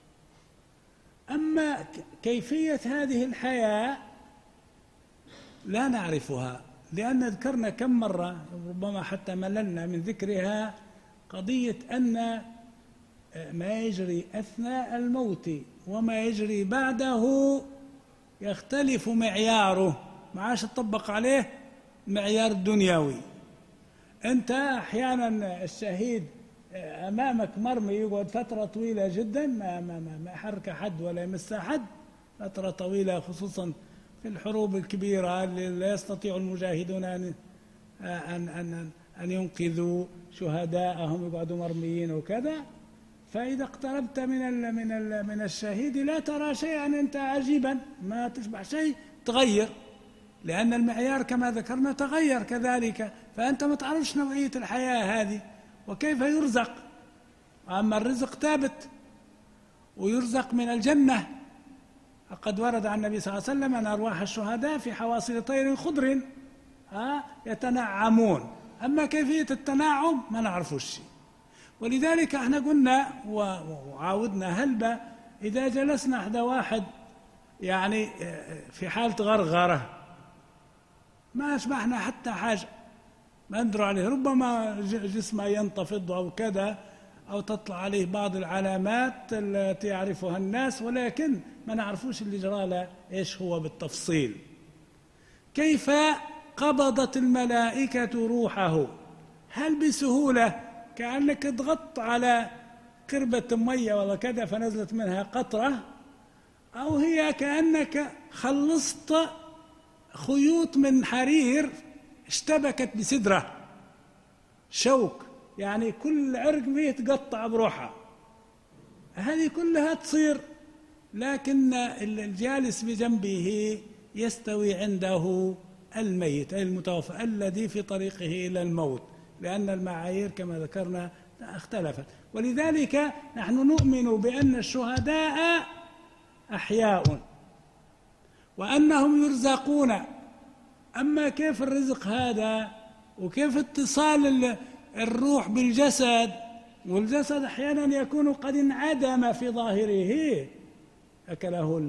أما كيفية هذه الحياة لا نعرفها، لأن ذكرنا كم مرة، ربما حتى مللنا من ذكرها، قضية أن ما يجري أثناء الموت وما يجري بعده يختلف معياره، ما عادش تطبق عليه معيار دنيوي. أنت أحيانا الشهيد أمامك مرمي يقعد فترة طويلة جدا ما ما ما يحرك أحد ولا يمس أحد، فترة طويلة، خصوصا في الحروب الكبيرة اللي لا يستطيع المجاهدون أن أن أن أن ينقذوا شهداءهم، يقعدوا مرميين وكذا. فإذا اقتربت من ال من ال من الشهيد لا ترى شيئا أنت عجيبا، ما تشبع شيء، تغير، لأن المعيار كما ذكرنا تغير كذلك، فأنت ما تعرفش نوعية الحياة هذه وكيف يرزق. أما الرزق ثابت ويرزق من الجنة، قد ورد عن النبي صلى الله عليه وسلم أن أرواح الشهداء في حواصل طير خضر يتنعمون. أما كيفية التنعم ما نعرفوش شيء. ولذلك احنا قلنا وعاودنا هلبة إذا جلسنا عند واحد يعني في حالة غرغرة ما أشبعنا حتى حاجة، ما ندروا عليه، ربما جسمه ينتفض أو كذا أو تطلع عليه بعض العلامات التي يعرفها الناس، ولكن ما نعرفوش اللي جرى له إيش هو بالتفصيل. كيف قبضت الملائكة روحه؟ هل بسهولة كأنك ضغطت على قربة مية ولا كذا فنزلت منها قطرة، أو هي كأنك خلصت خيوط من حرير اشتبكت بسدرة شوك، يعني كل عرق فيه تقطع بروحها، هذه كلها تصير، لكن الجالس بجنبه يستوي عنده الميت أي المتوفى الذي في طريقه إلى الموت، لأن المعايير كما ذكرنا اختلفت. ولذلك نحن نؤمن بأن الشهداء أحياء وأنهم يرزقون. أما كيف الرزق هذا وكيف اتصال الروح بالجسد، والجسد أحيانا يكون قد انعدم في ظاهره، أكله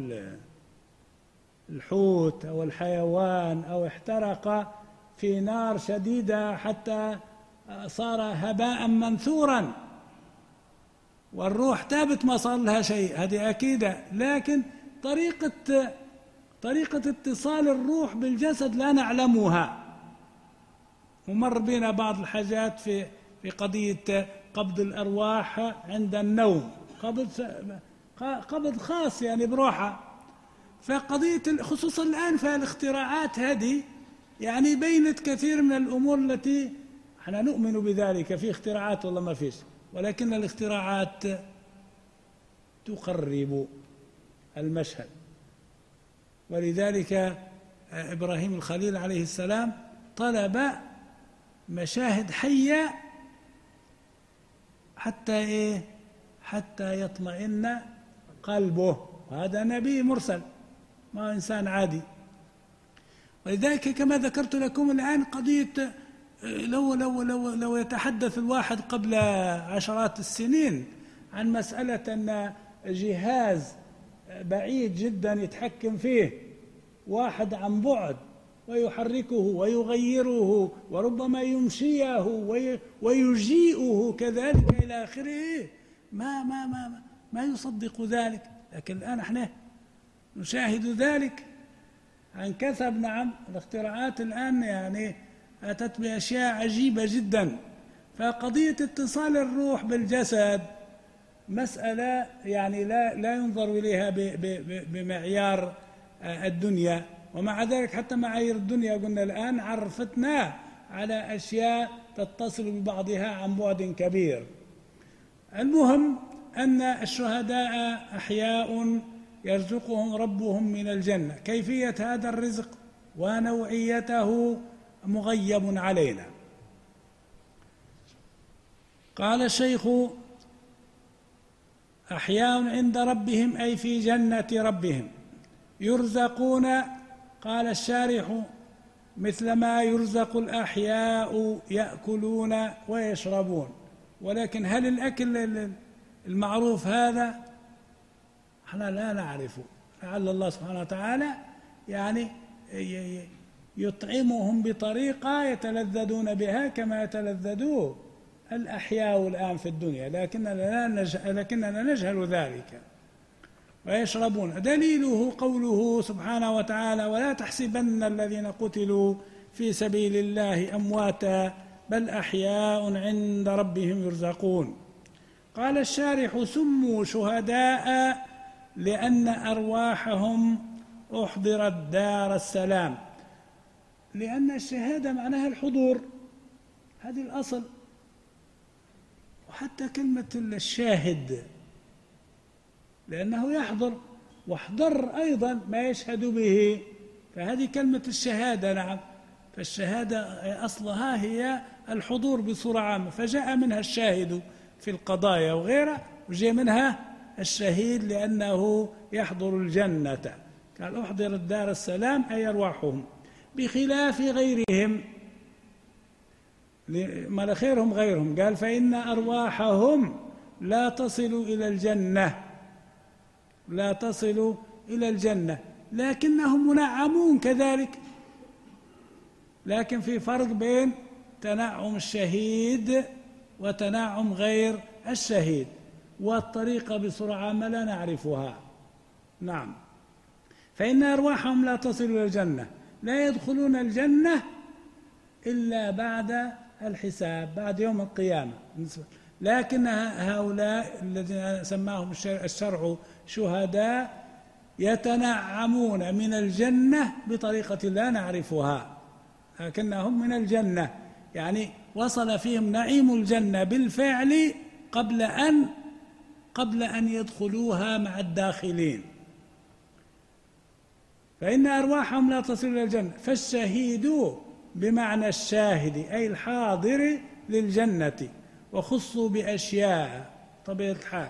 الحوت أو الحيوان أو احترق في نار شديدة حتى صار هباء منثورا، والروح تابت ما صار لها شيء، هذه أكيدة. لكن طريقة طريقة اتصال الروح بالجسد لا نعلمها، ومر بنا بعض الحاجات في في قضية قبض الأرواح عند النوم، قبض قبض خاص يعني بروحها. فقضية خصوصا الآن في الاختراعات هذه يعني بينت كثير من الأمور التي احنا نؤمن بذلك، في اختراعات والله ما فيش، ولكن الاختراعات تقرب المشهد. ولذلك إبراهيم الخليل عليه السلام طلب مشاهد حية حتى إيه؟ حتى يطمئن قلبه، وهذا نبي مرسل ما إنسان عادي. ولذلك كما ذكرت لكم الآن قضية لو لو لو لو يتحدث الواحد قبل عشرات السنين عن مسألة أن جهاز بعيد جدا يتحكم فيه واحد عن بعد ويحركه ويغيره وربما يمشيه ويجيئه كذلك إلى آخره، ما ما ما ما يصدق ذلك. لكن الآن احنا نشاهد ذلك عن كثب. نعم الاختراعات الآن يعني أتت بأشياء عجيبة جدا. فقضية اتصال الروح بالجسد مسألة يعني لا لا ينظر إليها بمعيار الدنيا، ومع ذلك حتى معايير الدنيا قلنا الآن عرفتنا على أشياء تتصل ببعضها عن بعد كبير. المهم أن الشهداء أحياء يرزقهم ربهم من الجنة. كيفية هذا الرزق ونوعيته مغيب علينا. قال الشيخ أحياء عند ربهم أي في جنة ربهم يرزقون. قال الشارح مثل ما يرزق الأحياء يأكلون ويشربون. ولكن هل الأكل المعروف هذا احنا لا نعرفه، لعل الله سبحانه وتعالى يعني يطعمهم بطريقة يتلذذون بها كما يتلذذوا الأحياء الآن في الدنيا، لكننا, نجهل لكننا نجهل ذلك. ويشربون دليله قوله سبحانه وتعالى ولا تحسبن الذين قتلوا في سبيل الله أمواتا بل أحياء عند ربهم يرزقون. قال الشارح سموا شهداء لأن أرواحهم أحضرت دار السلام، لأن الشهادة معناها الحضور، هذه الأصل. وحتى كلمة الشاهد لأنه يحضر، واحضر أيضا ما يشهد به، فهذه كلمة الشهادة. نعم، فالشهادة أصلها هي الحضور بصورة عامة، فجاء منها الشاهد في القضايا وغيرها، وجاء منها الشهيد لأنه يحضر الجنة. قال أحضر الدار السلام أي أرواحهم، بخلاف غيرهم، ما خيرهم غيرهم. قال فإن أرواحهم لا تصل إلى الجنة، لا تصل إلى الجنة، لكنهم منعمون كذلك. لكن في فرق بين تنعم الشهيد وتنعم غير الشهيد، والطريقة بصورة عامة لا نعرفها. نعم، فإن أرواحهم لا تصل إلى الجنة، لا يدخلون الجنة إلا بعد الحساب، بعد يوم القيامة. لكن هؤلاء الذين سماهم الشرع شهداء يتنعمون من الجنة بطريقة لا نعرفها، لكنهم من الجنة، يعني وصل فيهم نعيم الجنة بالفعل قبل أن قبل أن يدخلوها مع الداخلين. فإن أرواحهم لا تصل إلى الجنة، فالشهيد بمعنى الشاهد أي الحاضر للجنة، وخصوا بأشياء طبيعة الحال.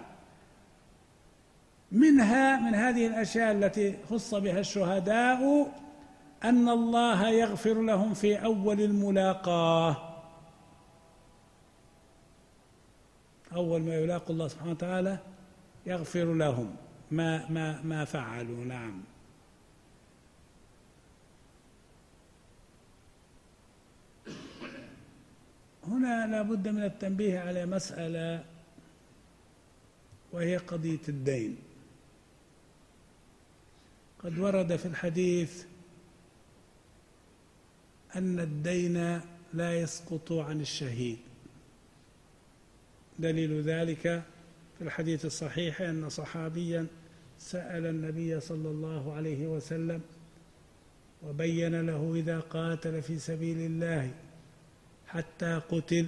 منها من هذه الأشياء التي خص بها الشهداء أن الله يغفر لهم في أول الملاقاة، أول ما يلاقوا الله سبحانه وتعالى يغفر لهم ما ما ما فعلوا. نعم. هنا لا بد من التنبيه على مسألة، وهي قضية الدين. قد ورد في الحديث أن الدين لا يسقط عن الشهيد. دليل ذلك في الحديث الصحيح أن صحابيا سأل النبي صلى الله عليه وسلم وبين له إذا قاتل في سبيل الله حتى قتل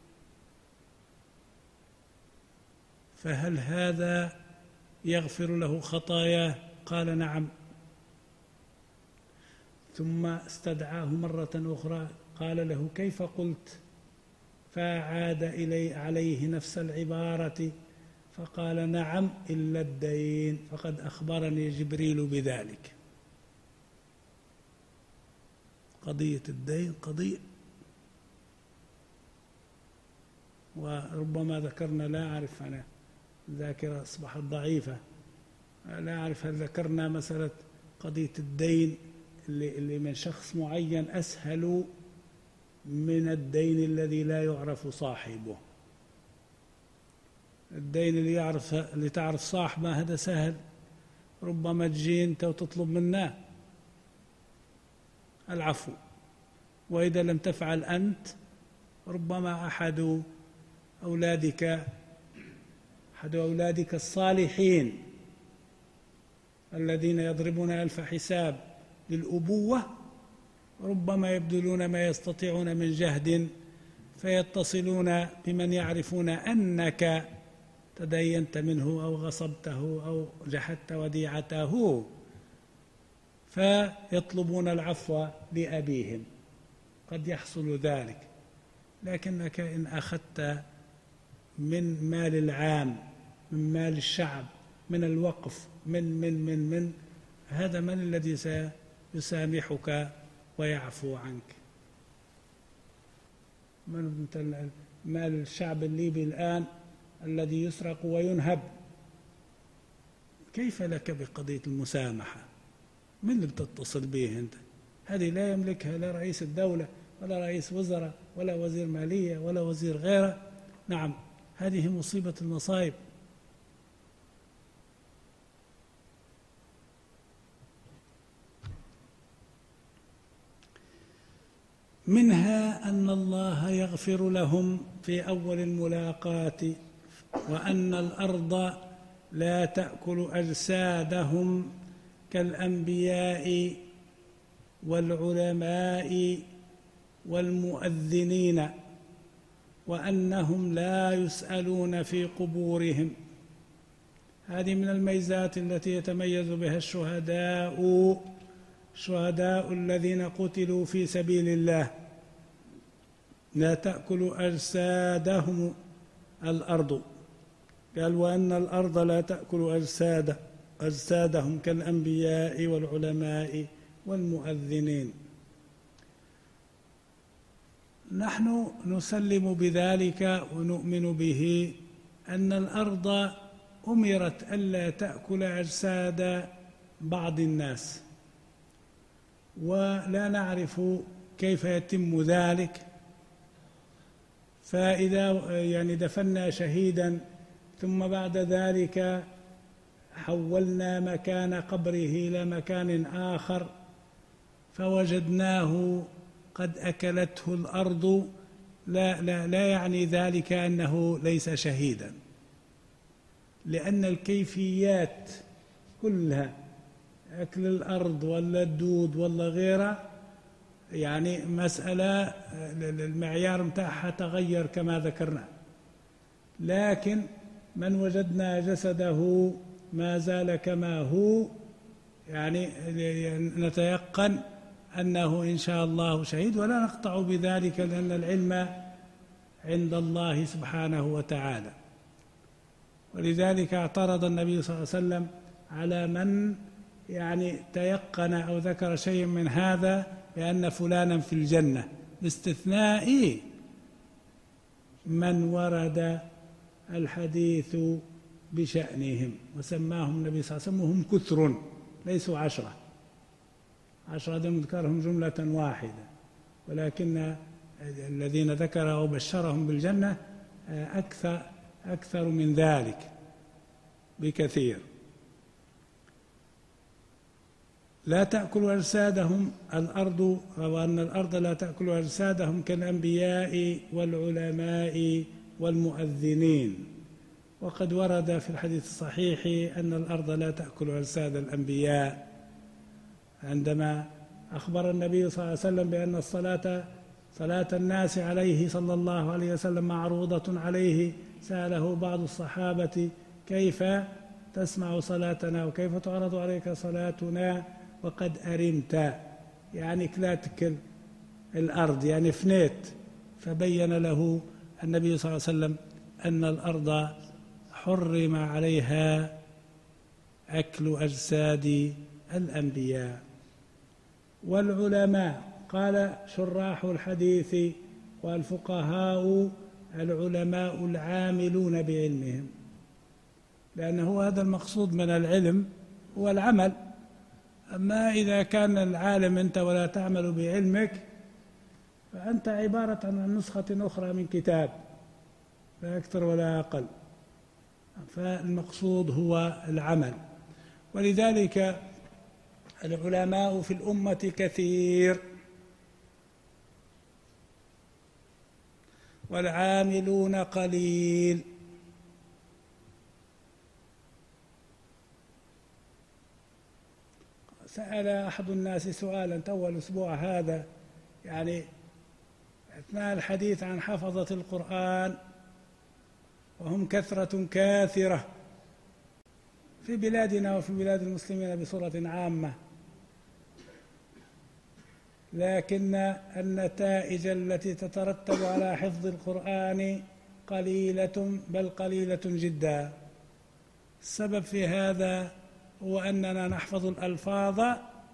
فهل هذا يغفر له خطاياه؟ قال نعم. ثم استدعاه مرة أخرى قال له كيف قلت؟ فعاد إلي عليه نفس العبارة فقال نعم إلا الدين فقد أخبرني جبريل بذلك. قضية الدين قضية، وربما ذكرنا، لا أعرف، أنا الذاكرة أصبحت ضعيفة، لا أعرف هل ذكرنا مسألة قضية الدين اللي, اللي من شخص معين أسهل من الدين الذي لا يعرف صاحبه. الدين اللي يعرف اللي تعرف صاحبه هذا سهل، ربما تجي أنت وتطلب منه العفو، وإذا لم تفعل أنت ربما أحد أولادك أحد أولادك الصالحين الذين يضربون ألف حساب للأبوة ربما يبذلون ما يستطيعون من جهد فيتصلون بمن يعرفون أنك تدينت منه أو غصبته أو جحدت وديعته فيطلبون العفو لأبيهم. قد يحصل ذلك، لكنك إن أخذت من مال العام، من مال الشعب، من الوقف، من من من من هذا من الذي سيسامحك ويعفو عنك؟ من مال الشعب الليبي الآن الذي يسرق وينهب، كيف لك بقضية المسامحة؟ من اللي بتتصل به أنت؟ هذه لا يملكها لا رئيس الدولة ولا رئيس وزراء ولا وزير مالية ولا وزير غيره. نعم، هذه مصيبة المصائب. منها أن الله يغفر لهم في أول الملاقاة، وأن الأرض لا تأكل أجسادهم كالأنبياء والعلماء والمؤذنين، وأنهم لا يسألون في قبورهم. هذه من الميزات التي يتميز بها الشهداء الشهداء الذين قتلوا في سبيل الله. لا تأكل أجسادهم الأرض، قال وأن الأرض لا تأكل أجساد أجسادهم كالأنبياء والعلماء والمؤذنين. نحن نسلم بذلك ونؤمن به أن الأرض أمرت ألا تأكل أجساد بعض الناس، ولا نعرف كيف يتم ذلك. فإذا يعني دفنا شهيدا ثم بعد ذلك حولنا مكان قبره إلى مكان آخر فوجدناه قد أكلته الأرض، لا, لا, لا يعني ذلك أنه ليس شهيدا، لأن الكيفيات كلها أكل الأرض ولا الدود ولا غيره يعني مسألة المعيار متاعها تغير كما ذكرنا. لكن من وجدنا جسده ما زال كما هو يعني نتيقن أنه إن شاء الله شهيد، ولا نقطع بذلك لأن العلم عند الله سبحانه وتعالى. ولذلك اعترض النبي صلى الله عليه وسلم على من يعني تيقن أو ذكر شيء من هذا بأن فلانا في الجنة، باستثناء من ورد الحديث بشأنهم، وسماهم النبي صلى الله عليه وسلم وهم كثر ليسوا عشرة عشرة نذكرهم جملة واحدة، ولكن الذين ذكر وبشرهم بالجنة أكثر أكثر من ذلك بكثير. لا تأكل أجسادهم الأرض، وأن الأرض لا تأكل أجسادهم كالأنبياء والعلماء والمؤذنين. وقد ورد في الحديث الصحيح أن الأرض لا تأكل أجساد الأنبياء، عندما أخبر النبي صلى الله عليه وسلم بأن الصلاة صلاة الناس عليه صلى الله عليه وسلم معروضة عليه، سأله بعض الصحابة كيف تسمع صلاتنا وكيف تعرض عليك صلاتنا وقد أرمت، يعني كلاتك الأرض يعني فنيت. فبين له النبي صلى الله عليه وسلم أن الأرض حرم عليها أكل أجساد الأنبياء. والعلماء قال شراح الحديث والفقهاء العلماء العاملون بعلمهم، لأنه هذا المقصود من العلم هو العمل. أما إذا كان العالم أنت ولا تعمل بعلمك فأنت عبارة عن نسخة أخرى من كتاب لا أكثر ولا أقل. فالمقصود هو العمل. ولذلك العلماء في الأمة كثير والعاملون قليل. سأل أحد الناس سؤالا أول أسبوع هذا، يعني أثناء الحديث عن حفظة القرآن وهم كثرة كاثرة في بلادنا وفي بلاد المسلمين بصورة عامة، لكن النتائج التي تترتب على حفظ القرآن قليلة، بل قليلة جدا. السبب في هذا هو أننا نحفظ الألفاظ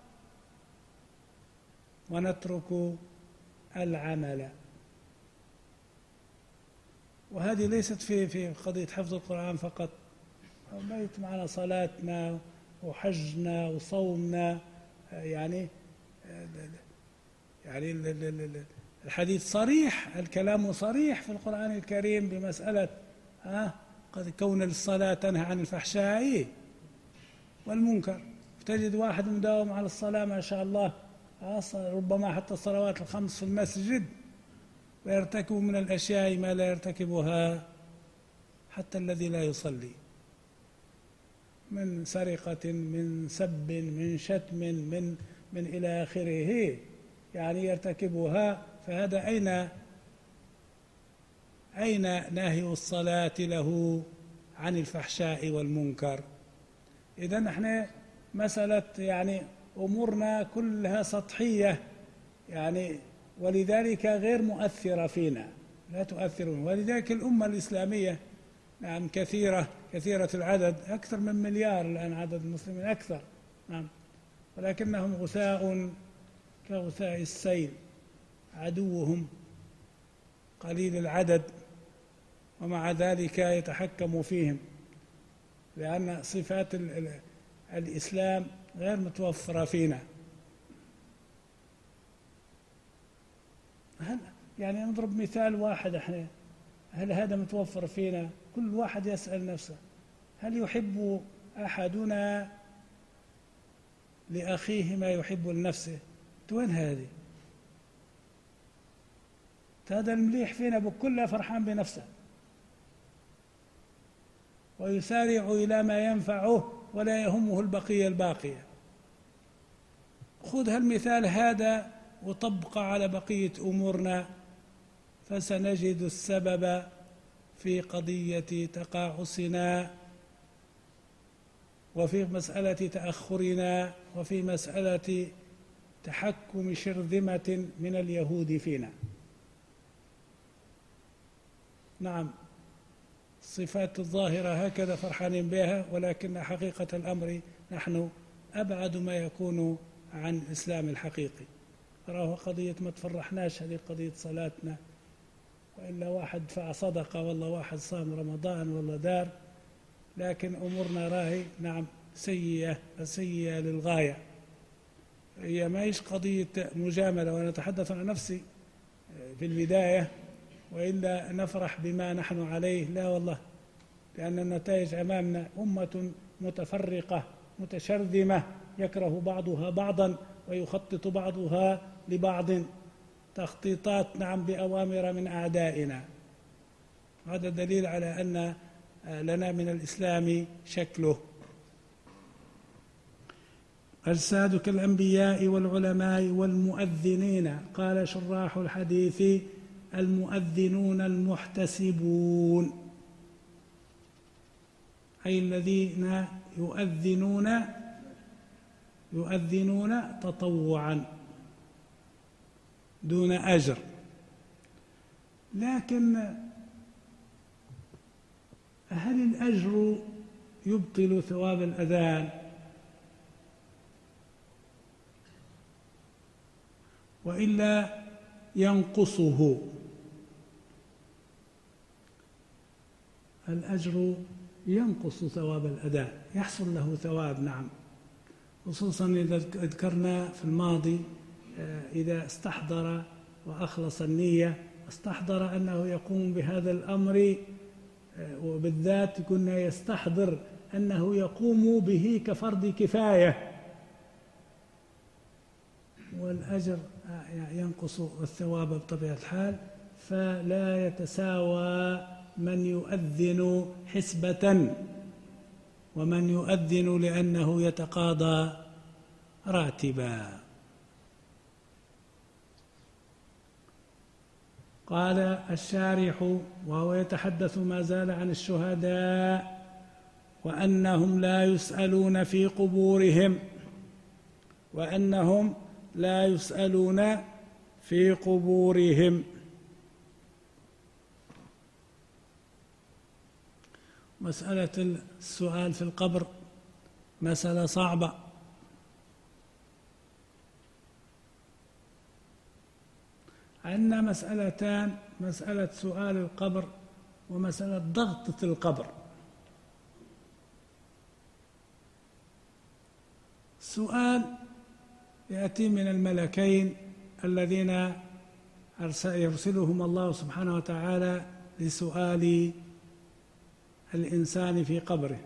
ونترك العمل. وهذه ليست في في قضية حفظ القرآن فقط، بيت معنا صلاتنا وحجنا وصومنا، يعني يعني الحديث صريح، الكلام صريح في القرآن الكريم بمسألة ها قد كون الصلاة تنهى عن الفحشاء والمنكر. تجد واحد مداوم على الصلاة ما شاء الله، ربما حتى الصلوات الخمس في المسجد، ويرتكب من الأشياء ما لا يرتكبها حتى الذي لا يصلي، من سرقة، من سب، من شتم، من من إلى آخره، يعني يرتكبها. فهذا أين أين نهي الصلاة له عن الفحشاء والمنكر؟ إذا نحن مسألة يعني أمورنا كلها سطحية يعني، ولذلك غير مؤثرة فينا، لا تؤثر. ولذلك الأمة الإسلامية نعم كثيرة كثيرة العدد، أكثر من مليار الآن عدد المسلمين أكثر، نعم، ولكنهم غثاء كغثاء السيل، عدوهم قليل العدد، ومع ذلك يتحكم فيهم، لأن صفات الإسلام غير متوفرة فينا. هل يعني نضرب مثال واحد، احنا هل هذا متوفر فينا؟ كل واحد يسأل نفسه، هل يحب أحدنا لأخيه ما يحب لنفسه؟ وين هذه؟ هذا المليح فينا بكله فرحان بنفسه ويسارع إلى ما ينفعه ولا يهمه البقية الباقية. خذ هالمثال هذا وطبقه على بقية أمورنا، فسنجد السبب في قضية تقاعسنا، وفي مسألة تأخرنا، وفي مسألة تحكم شرذمة من اليهود فينا. نعم، الصفات الظاهرة هكذا فرحانين بها، ولكن حقيقة الأمر نحن أبعد ما يكون عن الإسلام الحقيقي. راه قضية ما تفرحناش هذه قضية صلاتنا، وإلا واحد دفع صدقة والله واحد صام رمضان والله دار، لكن أمورنا راهي نعم سيئة سيئة للغاية. هي ما هيش قضية مجاملة، وأنا أتحدث عن نفسي في البداية، وإلا نفرح بما نحن عليه، لا والله، لأن النتائج أمامنا. أمة متفرقة متشرذمة يكره بعضها بعضا ويخطط بعضها لبعض تخطيطات نعم بأوامر من أعدائنا. هذا دليل على أن لنا من الإسلام شكله. أجساد كالأنبياء والعلماء والمؤذنين. قال شراح الحديث: المؤذنون المحتسبون، أي الذين يؤذنون يؤذنون تطوعا دون أجر. لكن هل الأجر يبطل ثواب الأذان؟ وإلا ينقصه؟ الأجر ينقص ثواب الأداء، يحصل له ثواب نعم، خصوصا إذا ذكرنا في الماضي إذا استحضر وأخلص النية، استحضر أنه يقوم بهذا الأمر، وبالذات كنا يستحضر أنه يقوم به كفرض كفاية، والأجر ينقص الثواب بطبيعة الحال. فلا يتساوى من يؤذن حسبة ومن يؤذن لأنه يتقاضى راتبا. قال الشارح وهو يتحدث ما زال عن الشهداء: وأنهم لا يسألون في قبورهم، وأنهم لا يسألون في قبورهم. مسألة السؤال في القبر مسألة صعبة، عندنا مسألتان: مسألة سؤال القبر ومسألة ضغطة القبر. السؤال يأتي من الملكين الذين يرسلهم الله سبحانه وتعالى لسؤال الإنسان في قبره.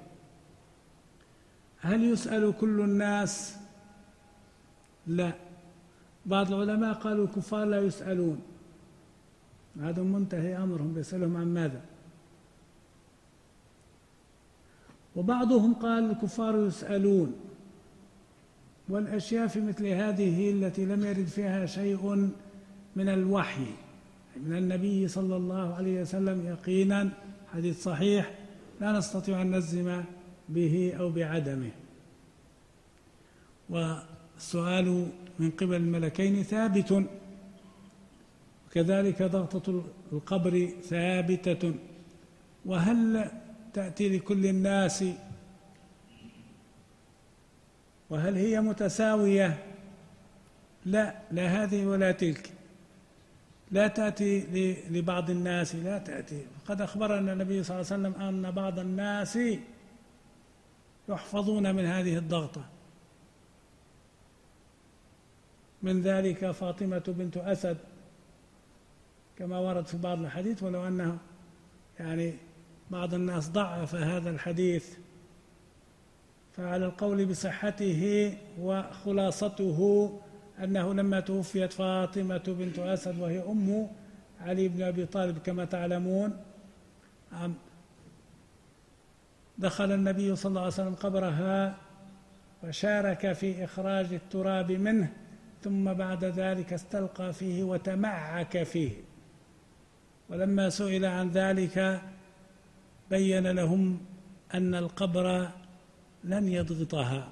هل يسأل كل الناس؟ لا، بعض العلماء قالوا الكفار لا يسألون، هذا منتهي أمرهم، بيسألهم عن ماذا؟ وبعضهم قال الكفار يسألون، والأشياء في مثل هذه التي لم يرد فيها شيء من الوحي من النبي صلى الله عليه وسلم يقينا، حديث صحيح لا نستطيع أن نجزم به أو بعدمه. والسؤال من قبل الملكين ثابت، وكذلك ضغطة القبر ثابتة. وهل تأتي لكل الناس؟ وهل هي متساوية؟ لا، لا هذه ولا تلك، لا تأتي لبعض الناس، لا تأتي. وقد أخبرنا النبي صلى الله عليه وسلم أن بعض الناس يحفظون من هذه الضغطة، من ذلك فاطمة بنت أسد كما ورد في بعض الحديث، ولو أنه يعني بعض الناس ضعف هذا الحديث، فعلى القول بصحته وخلاصته أنه لما توفيت فاطمة بنت أسد وهي أم علي بن أبي طالب كما تعلمون، دخل النبي صلى الله عليه وسلم قبرها وشارك في إخراج التراب منه، ثم بعد ذلك استلقى فيه وتمعك فيه. ولما سئل عن ذلك بين لهم أن القبر لن يضغطها.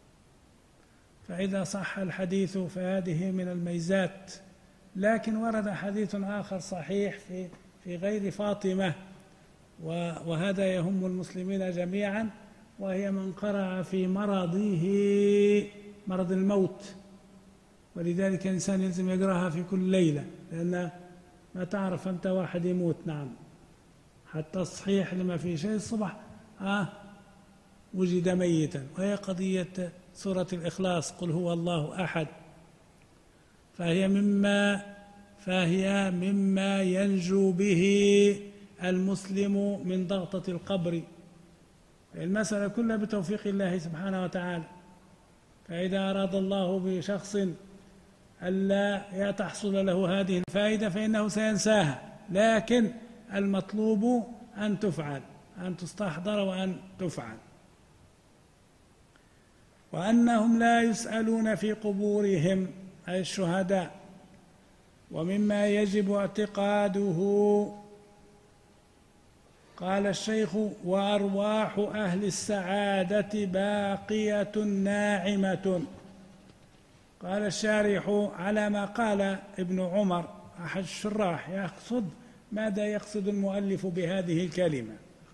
فإذا صح الحديث فهذه من الميزات. لكن ورد حديث آخر صحيح في في غير فاطمة، وهذا يهم المسلمين جميعا، وهي من قرأ في مرضه مرض الموت، ولذلك الإنسان يلزم يقرأها في كل ليلة، لأن ما تعرف أنت واحد يموت. نعم، حتى الصحيح لما في شيء الصبح آه وجد ميتا. وهي قضية سورة الإخلاص، قل هو الله أحد، فهي مما فهي مما ينجو به المسلم من ضغطة القبر. المسألة كلها بتوفيق الله سبحانه وتعالى. فإذا أراد الله بشخص ألا تحصل له هذه الفائدة فإنه سينساها، لكن المطلوب أن تفعل، أن تستحضر وأن تفعل. وأنهم لا يسألون في قبورهم، أي الشهداء. ومما يجب اعتقاده قال الشيخ: وأرواح أهل السعادة باقية ناعمة. قال الشارح على ما قال ابن عمر أحد الشراح، يقصد ماذا يقصد المؤلف بهذه الكلمة؟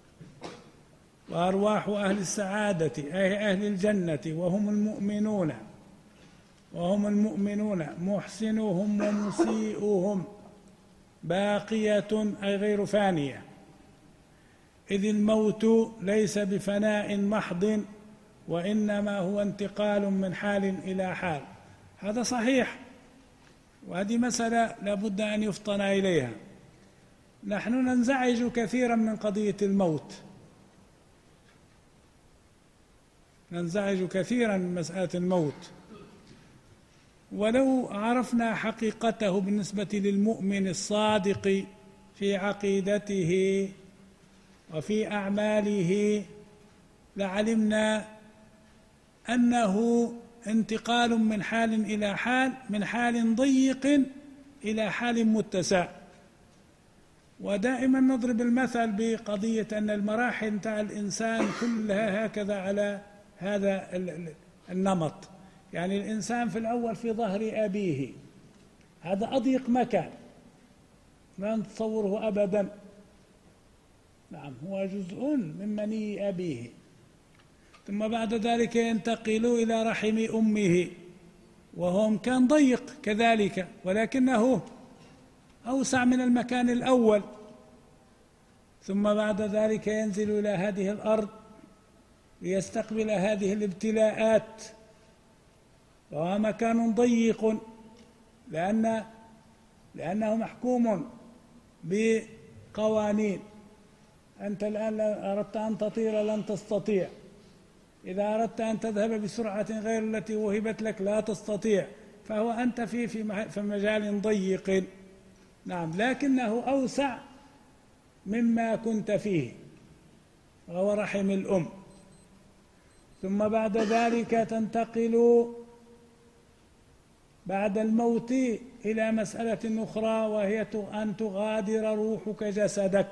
وأرواح أهل السعادة أي أهل الجنة، وهم المؤمنون وهم المؤمنون محسنهم ومسيئهم، باقية أي غير فانية، إذ الموت ليس بفناء محض، وإنما هو انتقال من حال إلى حال. هذا صحيح، وهذه مسألة لابد أن يفطن إليها. نحن ننزعج كثيرا من قضية الموت، ننزعج كثيرا من مسألة الموت، ولو عرفنا حقيقته بالنسبة للمؤمن الصادق في عقيدته وفي أعماله لعلمنا أنه انتقال من حال إلى حال، من حال ضيق إلى حال متسع. ودائما نضرب المثل بقضية أن المراحل نتاع الإنسان كلها هكذا على هذا النمط. يعني الإنسان في الأول في ظهر أبيه، هذا أضيق مكان لا نتصوره أبدا. نعم، هو جزء من مني أبيه، ثم بعد ذلك ينتقل إلى رحم أمه، وهو مكان ضيق كذلك، ولكنه أوسع من المكان الأول. ثم بعد ذلك ينزل إلى هذه الأرض ليستقبل هذه الابتلاءات، وهو مكان ضيق لأن لأنه محكوم بقوانين. أنت الآن لو أردت أن تطير لن تستطيع، إذا أردت أن تذهب بسرعة غير التي وهبت لك لا تستطيع، فهو أنت في في مجال ضيق. نعم، لكنه أوسع مما كنت فيه، وهو رحم الأم. ثم بعد ذلك تنتقل بعد الموت إلى مسألة أخرى، وهي أن تغادر روحك جسدك.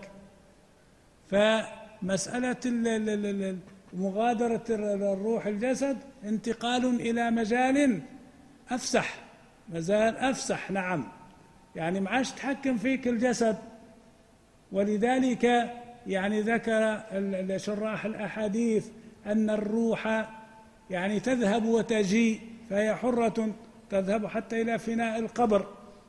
فمسألة مغادرة الروح الجسد انتقال إلى مجال أفسح، مجال أفسح، نعم، يعني ما عادش تحكم فيك الجسد. ولذلك يعني ذكر شراح الأحاديث أن الروح يعني تذهب وتجي، فهي حرة تذهب حتى إلى فناء القبر،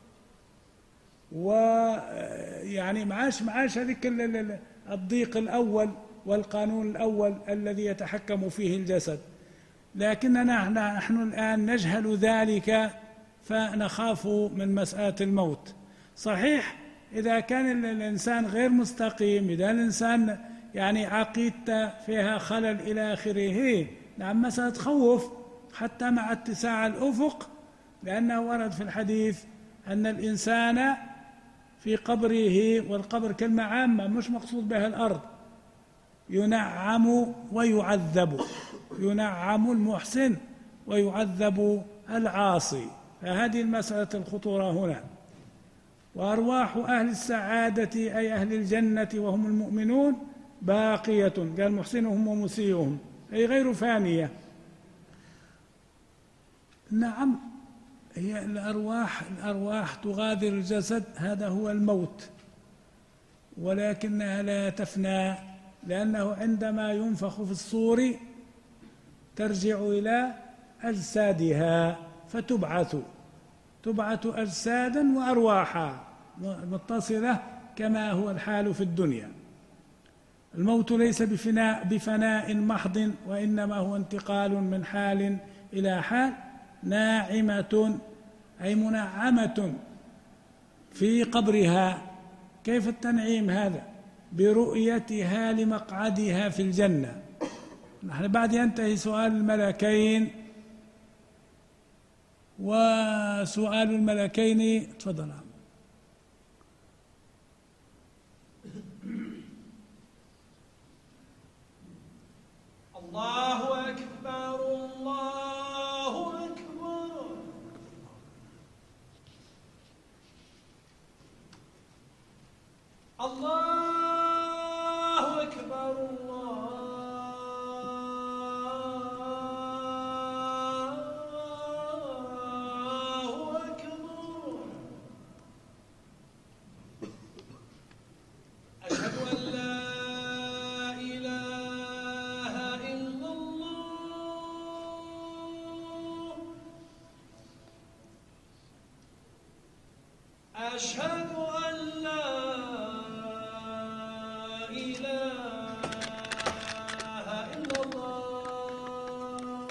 ويعني معاش معاش هذيك الضيق الأول والقانون الأول الذي يتحكم فيه الجسد. لكننا نحن الآن نجهل ذلك، فنخاف من مسألة الموت. صحيح إذا كان الإنسان غير مستقيم، إذا الإنسان يعني عقيدته فيها خلل إلى آخره، نعم مسألة خوف حتى مع اتساع الأفق، لأنه ورد في الحديث أن الإنسان في قبره، والقبر كلمة عامة مش مقصود بها الأرض، ينعم ويعذب، ينعم المحسن ويعذب العاصي. فهذه المسألة الخطورة هنا. وأرواح أهل السعادة أي أهل الجنة وهم المؤمنون باقية، قال محسنهم ومسيئهم، أي غير فانية. نعم، هي الأرواح الأرواح تغادر الجسد، هذا هو الموت، ولكنها لا تفنى، لأنه عندما ينفخ في الصور ترجع إلى أجسادها فتبعث تبعث أجسادا وأرواحا متصلة كما هو الحال في الدنيا. الموت ليس بفناء, بفناء محض، وإنما هو انتقال من حال إلى حال. ناعمة أي منعمة في قبرها. كيف التنعيم هذا؟ برؤيتها لمقعدها في الجنة. نحن بعد ينتهي سؤال الملكين، وسؤال الملكين تفضل. الله أكبر، الله أكبر. الله أكبر، الله أكبر. أشهد أن لا إله إلا الله. أشهد أن لا إله إلا الله.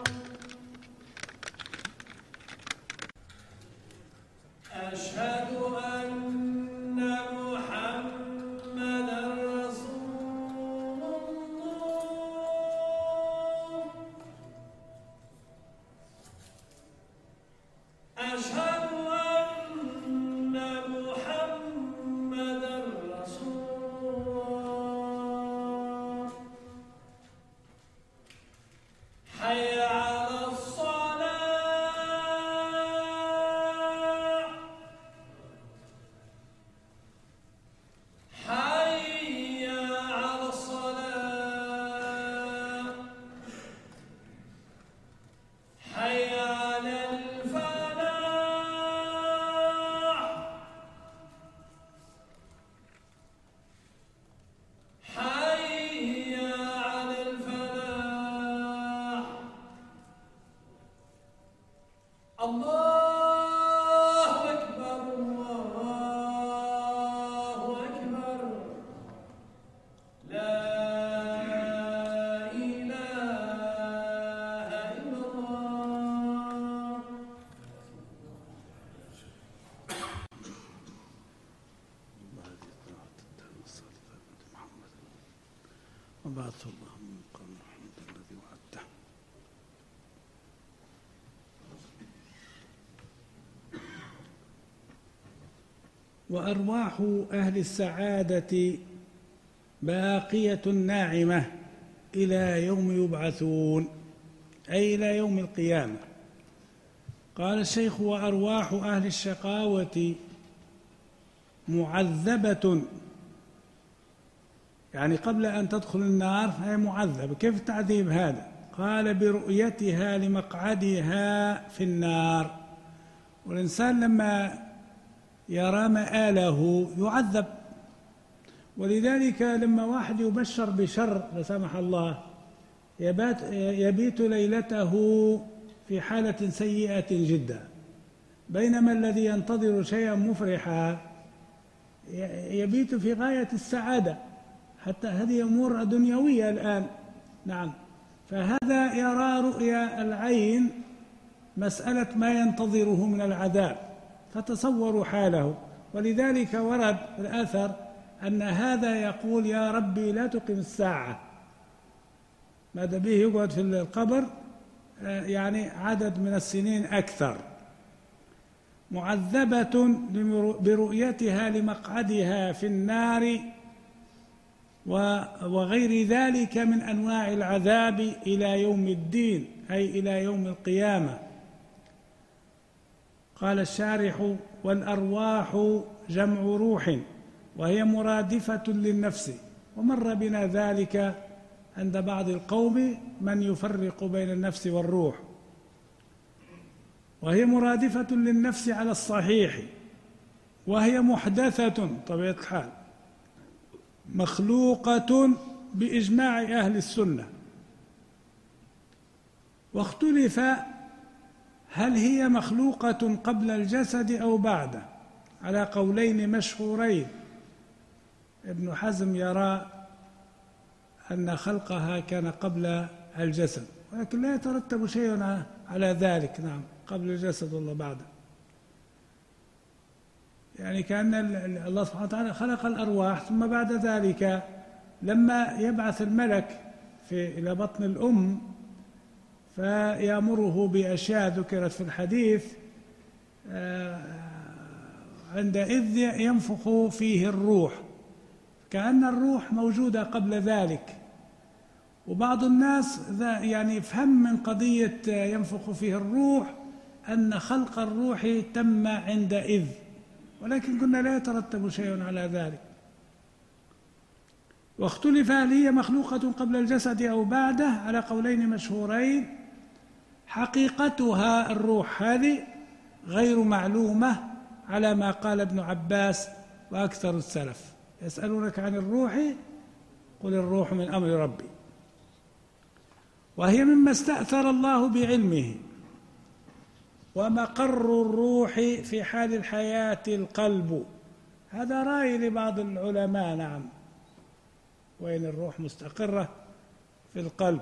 أشهد أن محمدًا رسول الله. أشهد أن محمدًا رسول الله. حي على الصلاة. حي على الصلاة. حي على الفلاح. حي على الفلاح. الله أكبر، الله أكبر. لا إله إلا الله. وبعث الله من قبل محمد الذي وعدته. وأرواح أهل السعادة باقية ناعمة إلى يوم يبعثون، أي إلى يوم القيامة. قال الشيخ: وأرواح أهل الشقاوة معذبة، يعني قبل أن تدخل النار فهي معذبة. كيف التعذيب هذا؟ قال: برؤيتها لمقعدها في النار. والإنسان لما يرى مآله يعذب، ولذلك لما واحد يبشر بشر لا سمح الله يبات يبيت ليلته في حالة سيئة جدا، بينما الذي ينتظر شيئا مفرحا يبيت في غاية السعادة. حتى هذه أمور دنيوية الآن. نعم، فهذا يرى رؤيا العين مسألة ما ينتظره من العذاب، فتصوروا حاله. ولذلك ورد في الأثر أن هذا يقول: يا ربي لا تقم الساعة، ماذا به يقعد في القبر يعني عدد من السنين أكثر. معذبة برؤيتها لمقعدها في النار وغير ذلك من أنواع العذاب إلى يوم الدين، أي إلى يوم القيامة. قال الشارح: والأرواح جمع روح، وهي مرادفة للنفس. ومر بنا ذلك عند بعض القوم من يفرق بين النفس والروح. وهي مرادفة للنفس على الصحيح، وهي محدثة طبيعة الحال، مخلوقة بإجماع أهل السنة. واختلف هل هي مخلوقة قبل الجسد أو بعده، على قولين مشهورين. ابن حزم يرى أن خلقها كان قبل الجسد، ولكن لا يترتب شيء على ذلك. نعم، قبل الجسد ولا بعده، يعني كأن الله سبحانه وتعالى خلق الأرواح، ثم بعد ذلك لما يبعث الملك في إلى بطن الأم فيأمره بأشياء ذكرت في الحديث، عندئذ ينفخ فيه الروح، كأن الروح موجودة قبل ذلك. وبعض الناس يعني يفهم من قضية ينفخ فيه الروح أن خلق الروح تم عندئذ، ولكن قلنا لا يترتب شيء على ذلك. واختلف هل هي مخلوقة قبل الجسد أو بعده، على قولين مشهورين. حقيقتها الروح هذه غير معلومة، على ما قال ابن عباس وأكثر السلف. يسألونك عن الروح قل الروح من أمر ربي. وهي مما استأثر الله بعلمه. ومقر الروح في حال الحياة القلب، هذا رأي لبعض العلماء. نعم، وإن الروح مستقرة في القلب.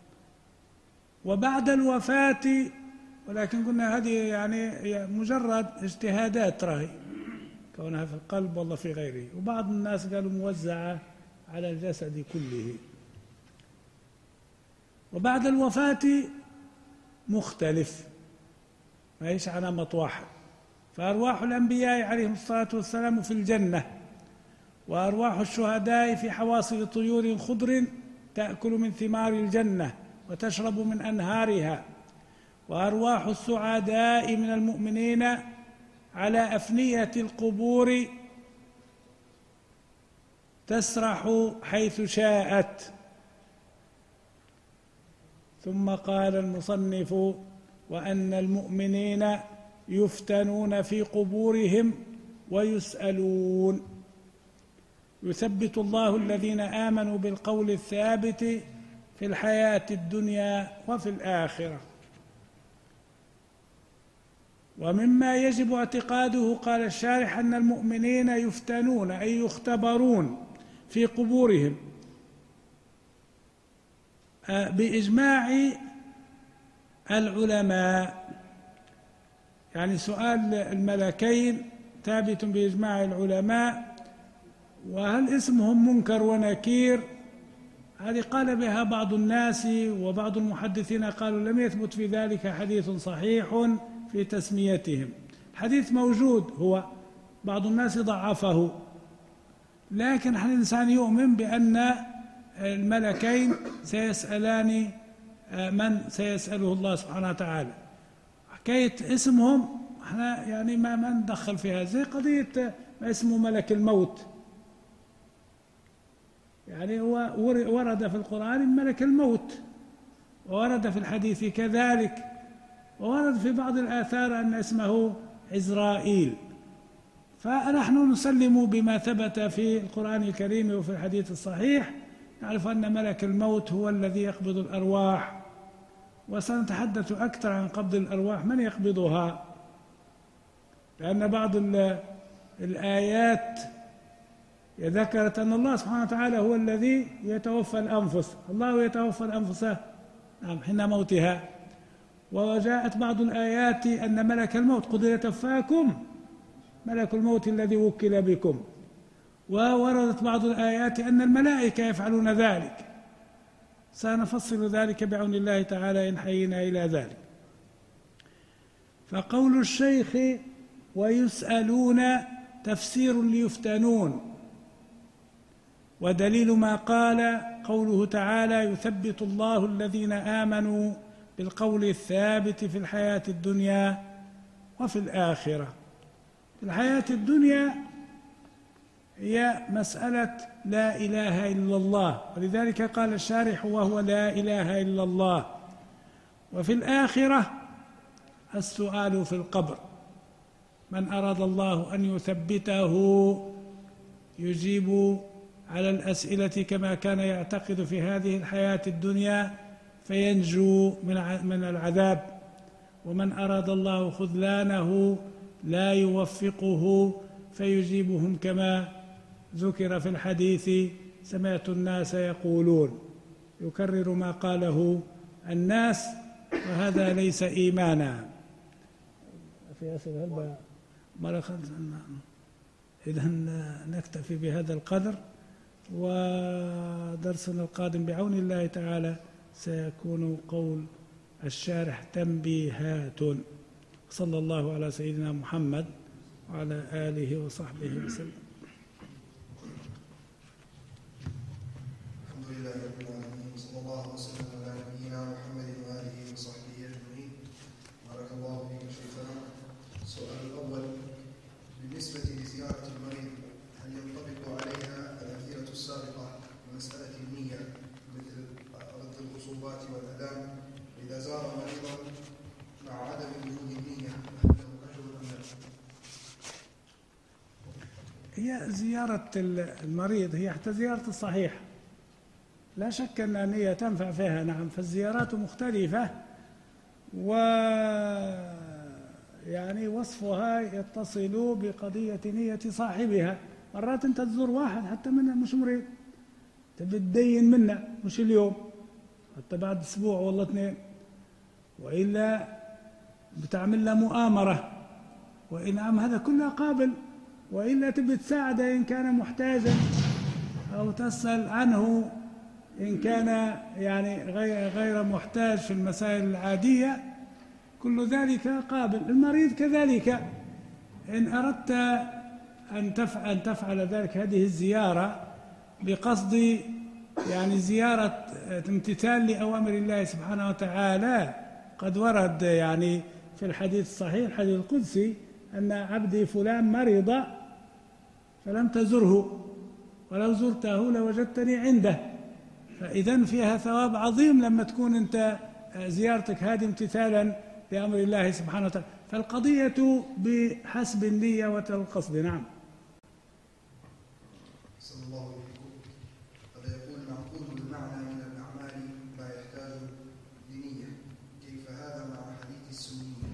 وبعد الوفاة، ولكن قلنا هذه يعني مجرد اجتهادات رأي، كونها في القلب والله في غيره. وبعض الناس قالوا موزعة على الجسد كله. وبعد الوفاة مختلف، ما هيش على نمط واحد. فأرواح الأنبياء عليهم الصلاة والسلام في الجنة، وأرواح الشهداء في حواصل طيور خضر تأكل من ثمار الجنة وتشرب من أنهارها. وأرواح السعداء من المؤمنين على أفنية القبور تسرح حيث شاءت. ثم قال المصنف: وأن المؤمنين يفتنون في قبورهم ويسألون. يثبت الله الذين آمنوا بالقول الثابت في الحياة الدنيا وفي الآخرة. ومما يجب اعتقاده، قال الشارح، أن المؤمنين يفتنون أي يختبرون في قبورهم بإجماع العلماء. يعني سؤال الملكين ثابت بإجماع العلماء. وهل اسمهم منكر ونكير؟ هذه قال بها بعض الناس، وبعض المحدثين قالوا لم يثبت في ذلك حديث صحيح في تسميتهم. الحديث موجود، هو بعض الناس ضعفه، لكن الإنسان يؤمن بأن الملكين سيسألان من سيسأله الله سبحانه وتعالى. حكاية اسمهم احنا يعني ما ما ندخل فيها، زي قضية ما اسمه ملك الموت. يعني هو ورد في القرآن ملك الموت، وورد في الحديث كذلك، وورد في بعض الآثار أن اسمه عزرائيل. فنحن نسلم بما ثبت في القرآن الكريم وفي الحديث الصحيح، نعرف أن ملك الموت هو الذي يقبض الأرواح، وسنتحدث أكثر عن قبض الأرواح من يقبضها، لأن بعض الآيات ذكرت أن الله سبحانه وتعالى هو الذي يتوفى الأنفس، الله يتوفى الأنفس نعم حين موتها. وجاءت بعض الآيات أن ملك الموت قد يتوفاكم ملك الموت الذي وكل بكم، ووردت بعض الآيات أن الملائكة يفعلون ذلك. سنفصل ذلك بعون الله تعالى إن حيينا إلى ذلك. فقول الشيخ ويسألون تفسير ليفتنون، ودليل ما قال قوله تعالى يثبت الله الذين آمنوا بالقول الثابت في الحياة الدنيا وفي الآخرة. في الحياة الدنيا هي مسألة لا إله إلا الله، ولذلك قال الشارح وهو لا إله إلا الله. وفي الآخرة السؤال في القبر، من أراد الله أن يثبته يجيب على الأسئلة كما كان يعتقد في هذه الحياة الدنيا فينجو من العذاب، ومن أراد الله خذلانه لا يوفقه فيجيبهم كما ذكر في الحديث سمعت الناس يقولون، يكرر ما قاله الناس، وهذا ليس إيمانا. في أسئلة هل مرة إذن نكتفي بهذا القدر، ودرسنا القادم بعون الله تعالى سيكون قول الشارح تنبيهات. صلى الله على سيدنا محمد وعلى آله وصحبه وسلم. الحمد لله رب العالمين، وصلى الله وسلم على نبينا محمد وآله وصحبه أجمعين. بارك الله فيك شيخنا. السؤال الأول: بالنسبة لزيارة المريض هل ينطبق عليها الأمثلة السابقة بمسألة النية مثل رد الخصوبات والأذان؟ إذا زار مريضا مع عدم وجود النية هل له أجر أم لا؟ هي زيارة المريض هي حتى زيارة الصحيح، لا شك أن النية تنفع فيها نعم، فالزيارات مختلفة، و يعني وصفها يتصل بقضية نية صاحبها. مرات أنت تزور واحد حتى منه مش مريض، تبي تدين منه مش اليوم، حتى بعد أسبوع والله اثنين، وإلا بتعمل له مؤامرة، وإن عم هذا كله قابل، وإلا تبي تساعده إن كان محتاجا، أو تسأل عنه إن كان يعني غير محتاج في المسائل العادية، كل ذلك قابل. المريض كذلك إن أردت أن تفعل, أن تفعل ذلك هذه الزيارة بقصد يعني زيارة امتثال لأوامر الله سبحانه وتعالى، قد ورد يعني في الحديث الصحيح الحديث القدسي أن عبدي فلان مرض فلم تزره ولو زرته لوجدتني عنده، فإذن فيها ثواب عظيم لما تكون أنت زيارتك هذه امتثالا لأمر الله سبحانه وتعالى. فالقضية بحسب النية والقصد. نعم. صلى الله عليه وسلم. هذا يقول معقول المعنى من الأعمال لا يحتاج لنية، كيف هذا مع حديث السنية؟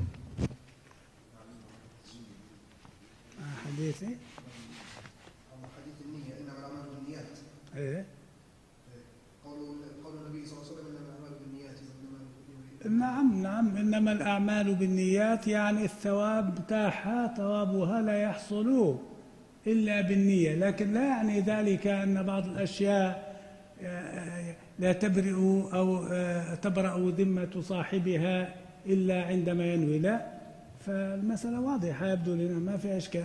مع حديث مع حديث النية إنما الأعمال بالنيات. إيه؟ قول قول النبي صلى الله عليه وسلم إنما الأعمال بالنيات. نعم نعم إنما الأعمال بالنيات، يعني الثواب بتاعها ثوابها لا يحصل إلا بالنية، لكن لا يعني ذلك أن بعض الأشياء لا تبرئ أو تبرأ ذمة صاحبها إلا عندما ينوي، لا، فالمسألة واضحة يبدو لنا ما في إشكال.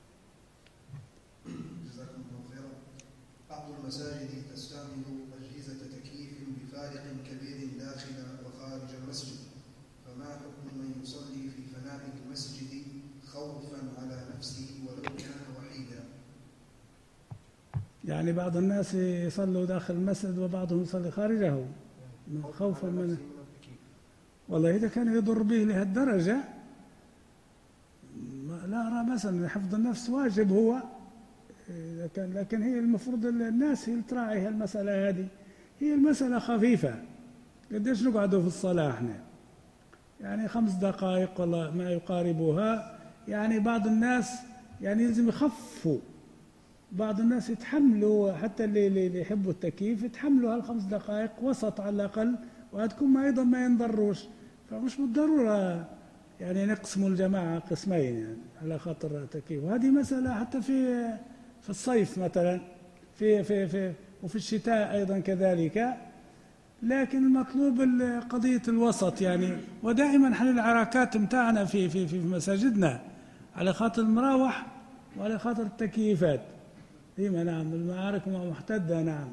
جزاكم الله خيرا. بعض المساجد تستعمل أجهزة تكييف بفارق كبير داخل وخارج المسجد، فما فما حكم من يصلي في فناء المسجد خوفا على نفسه ولو كان وحيدا؟ يعني بعض الناس يصلوا داخل المسجد وبعضهم يصلي خارجه خوفا من، والله إذا كان يضر به لهالدرجة لا أرى مثلا حفظ النفس واجب هو إذا كان، لكن هي المفروض الناس هي تراعي هالمسألة هذه، هي المسألة خفيفة. قديش نقعدوا في الصلاة احنا؟ يعني خمس دقائق ولا ما يقاربها. يعني بعض الناس يعني لازم يخفوا، بعض الناس يتحملوا، حتى اللي اللي يحبوا التكييف يتحملوا هالخمس دقائق وسط على الأقل، وهتكون ما أيضا ما ينضروش. فمش بالضرورة يعني نقسموا الجماعة قسمين يعني على خاطر التكييف. وهذه مسألة حتى في في الصيف مثلا، في في في وفي الشتاء أيضا كذلك. لكن المطلوب قضية الوسط يعني. ودائما نحن العراكات متاعنا في في في مساجدنا على خاطر المراوح وعلى خاطر التكييفات ديما. نعم المعارك محتدة. نعم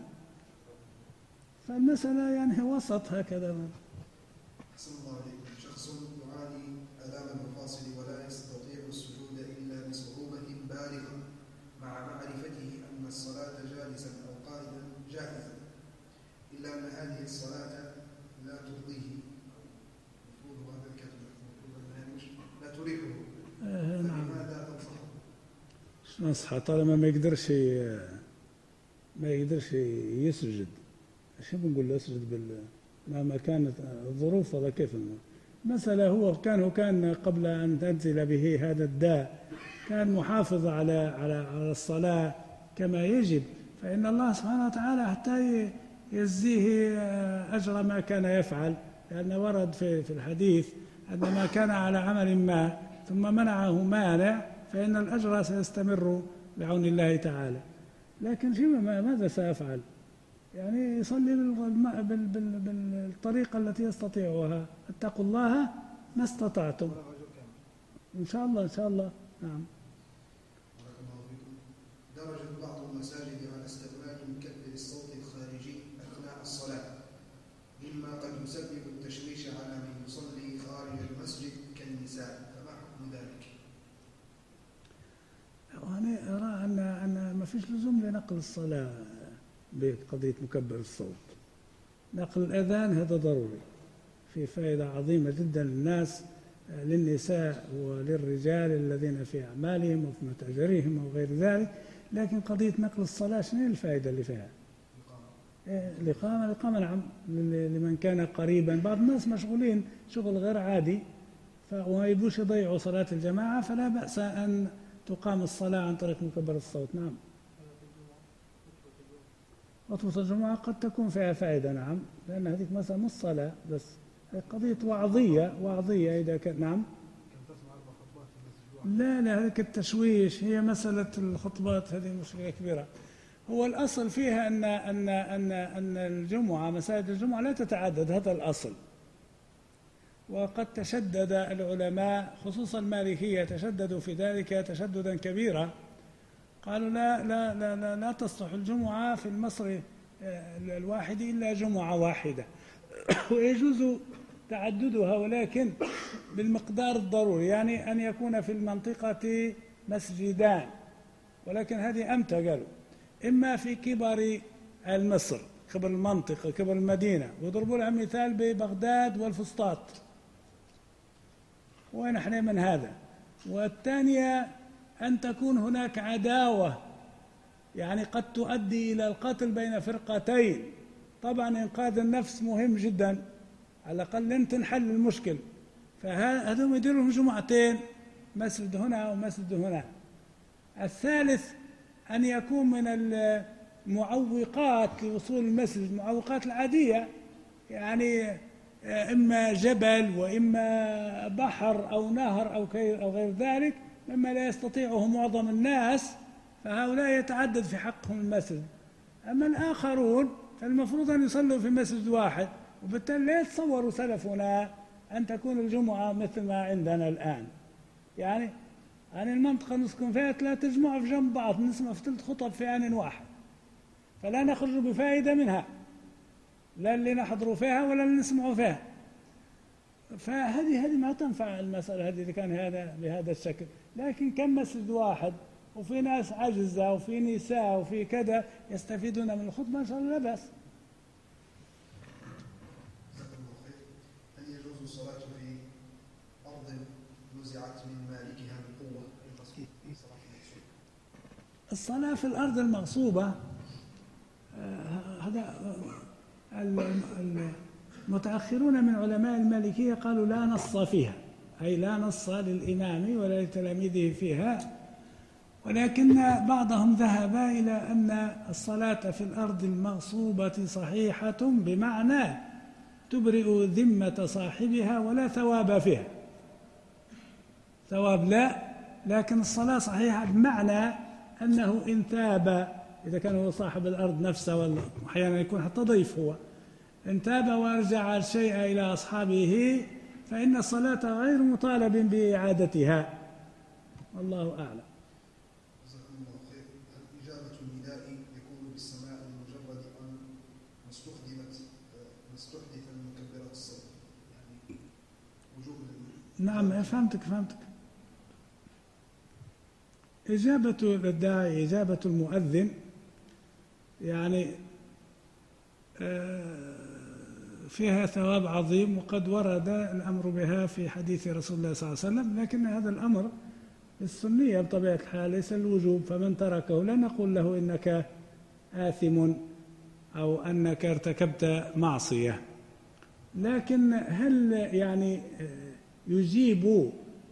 فالمسألة يعني وسط هكذا. أحسن الله عليكم. شخص يعاني آلام المفاصل ولا يستطيع السجود إلا بصعوبة بالغة مع معرفته أن الصلاة جالسا أو قائدا جائزة، إلا أن هذه الصلاة لا ترضيه. المفروض هذا الكلام المفروض أنها مش لا تريحه. آه نعم. فلماذا تنصحه؟ شو نصحه طالما ما يقدرش ما يقدرش يسجد؟ شو بنقول له اسجد بال مهما كانت الظروف ولا كيف؟ المسألة هو كان هو كان قبل أن تنزل به هذا الداء كان محافظ على على على الصلاة كما يجب، فإن الله سبحانه وتعالى حتى يجزيه أجر ما كان يفعل، لأن ورد في في الحديث أن ما كان على عمل ما ثم منعه مانع فإن الأجر سيستمر بعون الله تعالى. لكن فيما ماذا سيفعل؟ يعني يصلي بالطريقة التي يستطيعها. اتقوا الله ما استطعتم. إن شاء الله إن شاء الله. نعم. بارك الله فيكم. درجة بعض المساجد على استعمال مكبر الصوت الخارجي أثناء الصلاة مما قد يسبب التشويش على من يصلي خارج المسجد كالنساء، فما حكم ذلك؟ أنا أرى أن أن ما فيش لزوم لنقل الصلاة بقضية مكبر الصوت. نقل الأذان هذا ضروري، في فائدة عظيمة جدا للناس، للنساء وللرجال الذين في أعمالهم وفي متاجرهم وغير ذلك. لكن قضية نقل الصلاة شنو الفائدة اللي فيها؟ الإقامة. الإقامة نعم لمن كان قريبا. بعض الناس مشغولين شغل غير عادي وما يبوش يضيعوا صلاة الجماعة، فلا بأس أن تقام الصلاة عن طريق مكبر الصوت. نعم. خطبة الجمعة قد تكون فيها فائدة. نعم، لأن هذيك مثلا مش صلاة بس، قضية وعظية وعظية إذا كان. نعم. لا لا هذيك التشويش هي مسألة الخطبات هذه مشكلة كبيرة. هو الأصل فيها أن أن أن أن الجمعة مساجد الجمعة لا تتعدد، هذا الأصل. وقد تشدد العلماء خصوصا المالكية تشددوا في ذلك تشددا كبيرا. قالوا لا لا لا لا, لا تصلح الجمعة في المصر الواحد إلا جمعة واحدة ويجوز تعددها ولكن بالمقدار الضروري، يعني أن يكون في المنطقة مسجدان، ولكن هذه أمتى قالوا إما في كبر المصر، كبر المنطقة، كبر المدينة، وضربوا لها مثال ببغداد والفسطاط ونحن من هذا. والثانية أن تكون هناك عداوة يعني قد تؤدي إلى القتل بين فرقتين. طبعا إنقاذ النفس مهم جدا، على الأقل لن تنحل المشكل، فهذول يديروا لهم جمعتين، مسجد هنا ومسجد هنا. الثالث أن يكون من المعوقات لوصول المسجد المعوقات العادية، يعني إما جبل وإما بحر أو نهر أو غير ذلك مما لا يستطيعه معظم الناس، فهؤلاء يتعدد في حقهم المسجد. أما الآخرون فالمفروض أن يصلوا في مسجد واحد، وبالتالي لا يتصوروا سلفنا أن تكون الجمعة مثل ما عندنا الآن. يعني يعني المنطقة نسكن فيها ثلاثة جمعة في جنب بعض، نسمع في ثلاث خطب في آن واحد، فلا نخرج بفائدة منها، لا اللي نحضروا فيها ولا اللي نسمعوا فيها. فهذه هذه ما تنفع المسألة هذه إذا كان هذا بهذا الشكل. لكن كم مسجد واحد وفي ناس عجزة وفي نساء وفي كذا يستفيدون من الخطبة، إن شاء الله لا بأس. هل يجوز الصلاة في أرض نزعت من مالكها بقوة؟ الصلاة في الأرض المغصوبة هذا المتأخرون من علماء المالكية قالوا لا نص فيها، أي لا نص للإمام ولا لتلاميذه فيها، ولكن بعضهم ذهب إلى أن الصلاة في الأرض المغصوبة صحيحة، بمعنى تبرئ ذمة صاحبها ولا ثواب فيها، ثواب لا، لكن الصلاة صحيحة بمعنى أنه إن تاب، إذا كان هو صاحب الأرض نفسه وأحيانا يكون حتى ضيف هو، إن تاب وأرجع الشيء إلى أصحابه فإن الصلاة غير مطالب بإعادتها، والله أعلم. جزاكم الله خير. هل إجابة النداء يكون بالسماع لمجرد أن استخدمت استحدث المكبرات الصوت؟ يعني وجوب. نعم فهمتك فهمتك. إجابة الداعي إجابة المؤذن يعني فيها ثواب عظيم، وقد ورد الأمر بها في حديث رسول الله صلى الله عليه وسلم، لكن هذا الأمر السنية بطبيعة الحال ليس الوجوب، فمن تركه لا نقول له إنك آثم أو أنك ارتكبت معصية. لكن هل يعني يجيب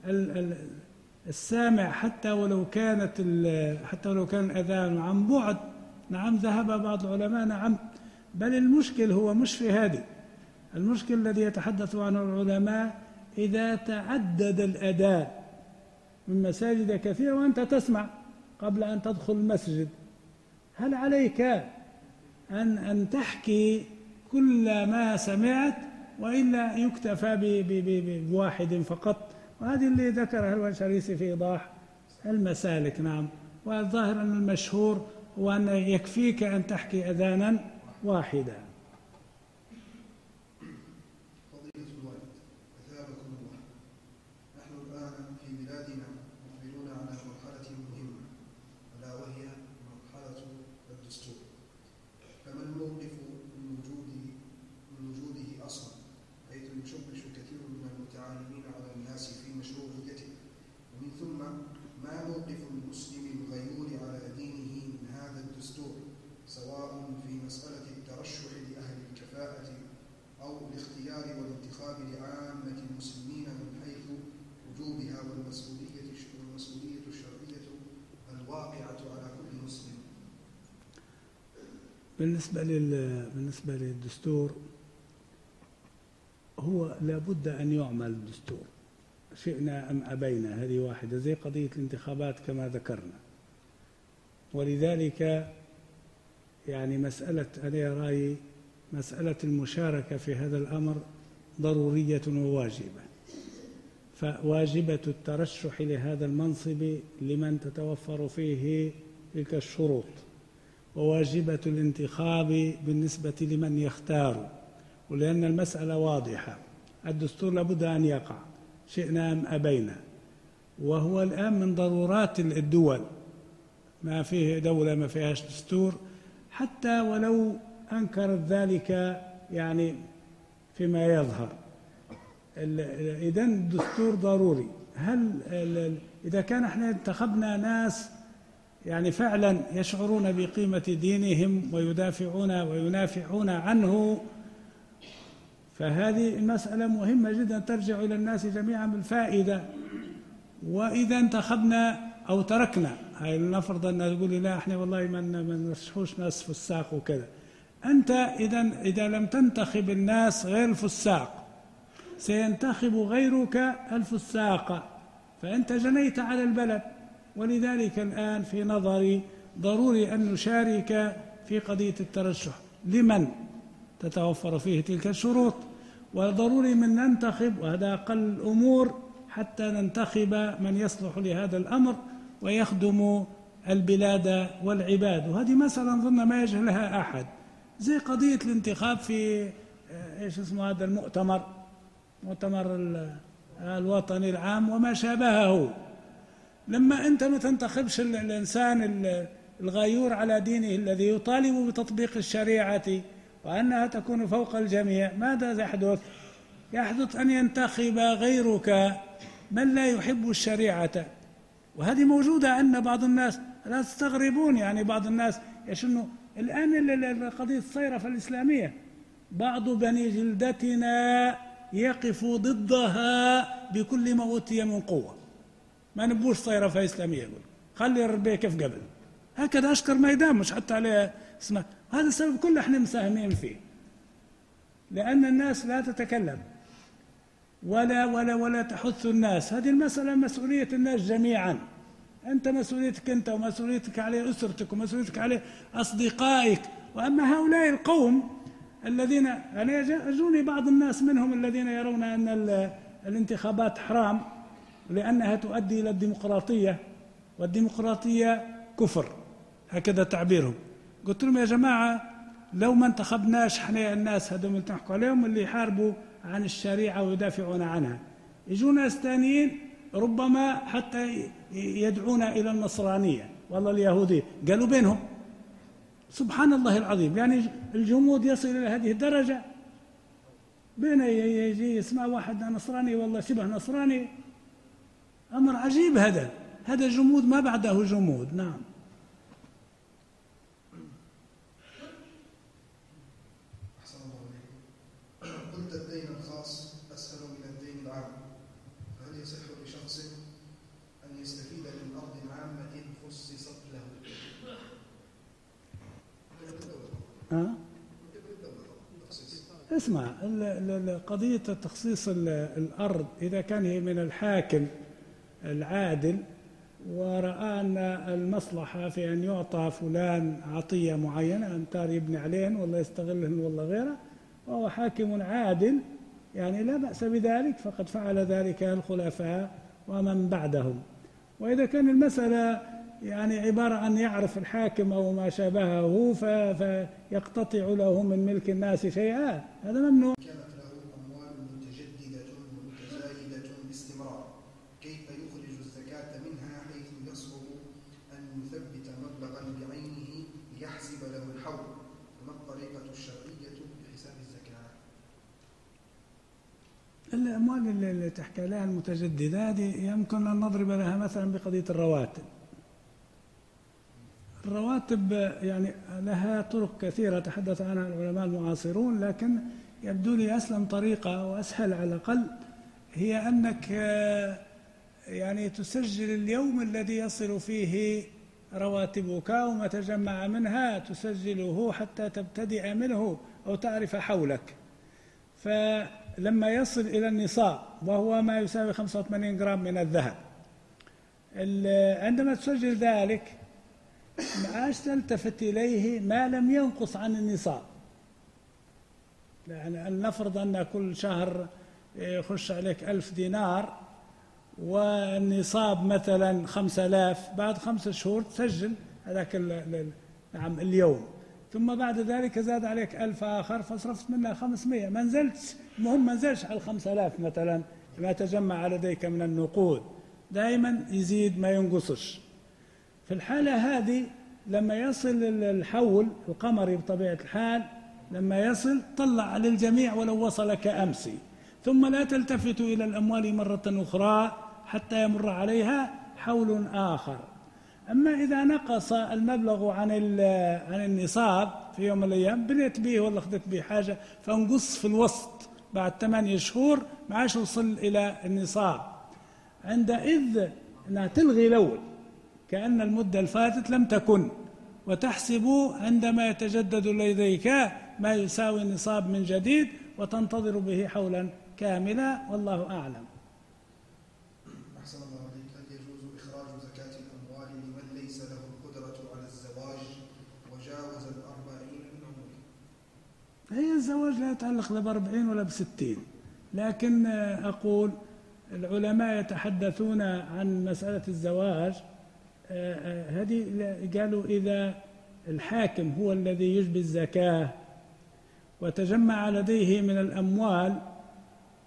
السامع حتى ولو كانت حتى ولو كان الأذان عن بعد؟ نعم ذهب بعض العلماء نعم، بل المشكل هو مش في هذه، المشكل الذي يتحدث عنه العلماء إذا تعدد الأذان من مساجد كثيرة وأنت تسمع قبل أن تدخل المسجد، هل عليك أن أن تحكي كل ما سمعت وإلا يكتفى بواحد فقط؟ وهذه اللي ذكرها الوشريسي في إيضاح المسالك. نعم، والظاهر أن المشهور هو أن يكفيك أن تحكي أذانا واحدا. فضيلة الوالد أثابكم الله، نحن الآن في بلادنا مقبلون على مرحلة مهمة ألا وهي مرحلة الدستور، فما الموقف من وجود من وجوده أصلا، حيث يشوش كثير من المتعالمين على الناس في مشروعيته، ومن ثم ما موقف المسلم الغيور على دينه من هذا الدستور، سواء في مسألة الترشح لأهل الكفاءة أو الاختيار والانتخاب لعامة المسلمين من حيث وجوبها والمسؤولية والمسؤولية الشرعية الواقعة على كل مسلم. بالنسبة لل بالنسبة للدستور هو لابد أن يعمل الدستور شئنا أم أبينا، هذه واحدة، زي قضية الانتخابات كما ذكرنا. ولذلك يعني مسألة أنا رأيي مسألة المشاركة في هذا الأمر ضرورية وواجبة، فواجبة الترشح لهذا المنصب لمن تتوفر فيه تلك الشروط، وواجبة الانتخاب بالنسبة لمن يختار، ولأن المسألة واضحة، الدستور لابد أن يقع شئنا أم أبينا، وهو الآن من ضرورات الدول، ما فيه دولة ما فيهاش دستور حتى ولو أنكرت ذلك يعني فيما يظهر. إذن الدستور ضروري. هل إذا كان احنا انتخبنا ناس يعني فعلا يشعرون بقيمة دينهم ويدافعون وينافعون عنه، فهذه المسألة مهمة جدا ترجع إلى الناس جميعا بالفائدة. وإذا انتخبنا أو تركنا، هاي نفرض أن تقول لي لا احنا والله ما نرشحوش ناس فساق وكذا، أنت إذا إذا لم تنتخب الناس غير الفساق سينتخب غيرك الفساق، فأنت جنيت على البلد. ولذلك الآن في نظري ضروري أن نشارك في قضية الترشح لمن تتوفر فيه تلك الشروط، وضروري من ننتخب، وهذا أقل الأمور، حتى ننتخب من يصلح لهذا الأمر ويخدم البلاد والعباد. وهذه مسألة نظن ما يجهلها أحد، زي قضية الانتخاب في إيش اسمه هذا المؤتمر، مؤتمر الوطني العام وما شابهه. لما أنت ما تنتخبش الإنسان الغيور على دينه الذي يطالب بتطبيق الشريعة وأنها تكون فوق الجميع، ماذا يحدث؟ يحدث أن ينتخب غيرك من لا يحب الشريعة. وهذه موجودة أن بعض الناس، لا تستغربون يعني بعض الناس يشنوا الآن قضية الصيرفة الإسلامية، بعض بني جلدتنا يقف ضدها بكل ما أوتي من قوة. ما نبوش صيرفة إسلامية، يقول خلي الربيع كيف قبل، هكذا أشكر ميدان مش حتى عليه اسمه. هذا السبب كله احنا مساهمين فيه، لأن الناس لا تتكلم ولا ولا ولا تحث الناس. هذه المسألة مسؤولية الناس جميعا، أنت مسؤوليتك أنت، ومسؤوليتك عليه أسرتك، ومسؤوليتك عليه أصدقائك. وأما هؤلاء القوم الذين يعني يجوني بعض الناس منهم الذين يرون أن الانتخابات حرام لأنها تؤدي إلى الديمقراطية، والديمقراطية كفر، هكذا تعبيرهم. قلت لهم يا جماعة لو ما انتخبناش احنا الناس هذول اللي تحكوا عليهم اللي يحاربوا عن الشريعة ويدافعون عنها، يجونا ناس ثانيين ربما حتى يدعونا إلى النصرانية والله اليهودية، قالوا بينهم. سبحان الله العظيم، يعني الجمود يصل إلى هذه الدرجة، بين يجي يسمع واحد نصراني والله شبه نصراني، أمر عجيب. هذا هذا جمود ما بعده جمود. نعم. أحسن الله عليكم. قلت الدين الخاص أسهل من الدين العام، فهل يصح لشخص أن يستفيد من أرض عامة خصصت له؟ أه؟ اسمع، قضية تخصيص الأرض إذا كان هي من الحاكم العادل ورأى أن المصلحة في أن يعطى فلان عطية معينة، أمتار يبني عليهن والله يستغلهن والله غيره، وهو حاكم عادل يعني لا بأس بذلك، فقد فعل ذلك الخلفاء ومن بعدهم. وإذا كان المسألة يعني عبارة عن يعرف الحاكم أو ما شابهه فيقتطع له من ملك الناس شيئا، هذا ممنوع. كانت له أموال متجددة متزايدة باستمرار، كيف يخرج الزكاة منها حيث يصعب أن يثبت مبلغا بعينه ليحسب له الحول؟ وما الطريقة الشرعية لحساب الزكاة؟ الأموال اللي تحكي لها المتجددة هذه يمكن أن نضرب لها مثلا بقضية الرواتب. الرواتب يعني لها طرق كثيرة تحدث عنها العلماء المعاصرون، لكن يبدو لي أسلم طريقة وأسهل على الأقل هي أنك يعني تسجل اليوم الذي يصل فيه رواتبك وما تجمع منها تسجله حتى تبتدئ منه أو تعرف حولك. فلما يصل إلى النصاب وهو ما يساوي خمسة وثمانين جرام من الذهب، عندما تسجل ذلك ما عادش تلتفت إليه ما لم ينقص عن النصاب. يعني نفرض أن كل شهر يخش عليك ألف دينار والنصاب مثلا خمسة آلاف، بعد خمسة شهور تسجل هذاك نعم اليوم، ثم بعد ذلك زاد عليك ألف آخر فصرفت منها خمسمائة، ما نزلتش، المهم ما نزلش على الخمسة آلاف مثلا ما تجمع لديك من النقود، دائما يزيد ما ينقصش. في الحالة هذه لما يصل الحول القمري بطبيعة الحال، لما يصل طلع للجميع ولو وصل كأمس، ثم لا تلتفت إلى الأموال مرة أخرى حتى يمر عليها حول آخر. أما إذا نقص المبلغ عن عن النصاب في يوم من الأيام، بنيت به ولا أخذت به حاجة فانقص في الوسط بعد ثمانية شهور ما عادش وصل إلى النصاب، عندئذ أنها تلغي الأول كأن المدة الفاتت لم تكن، وتحسب عندما يتجدد لديك ما يساوي النصاب من جديد وتنتظر به حولا كاملا، والله أعلم. أحسن الله عليك. هل يجوز إخراج زكاة الأموال لمن ليس له القدرة على الزواج وجاوز الأربعين من عمره؟ هي الزواج لا يتعلق لا بأربعين ولا بستين، لكن أقول العلماء يتحدثون عن مسألة الزواج هذه، قالوا إذا الحاكم هو الذي يجبي الزكاة وتجمع لديه من الأموال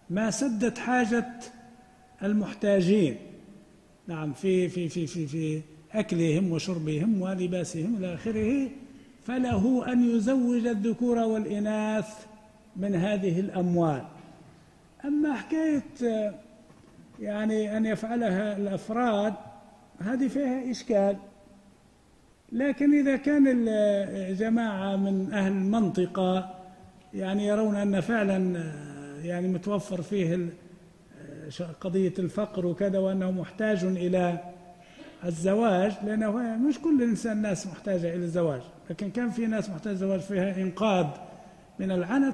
ما سدت حاجة المحتاجين، نعم، في في في في في أكلهم وشربهم ولباسهم إلى آخره، فله أن يزوج الذكور والإناث من هذه الأموال. أما حكاية يعني أن يفعلها الأفراد هذه فيها إشكال، لكن إذا كان الجماعة من أهل المنطقة يعني يرون أن فعلا يعني متوفر فيه قضية الفقر وكذا، وأنه محتاج إلى الزواج، لأنه مش كل إنسان ناس محتاجة إلى الزواج، لكن كان في ناس محتاجة الزواج فيها إنقاذ من العنت،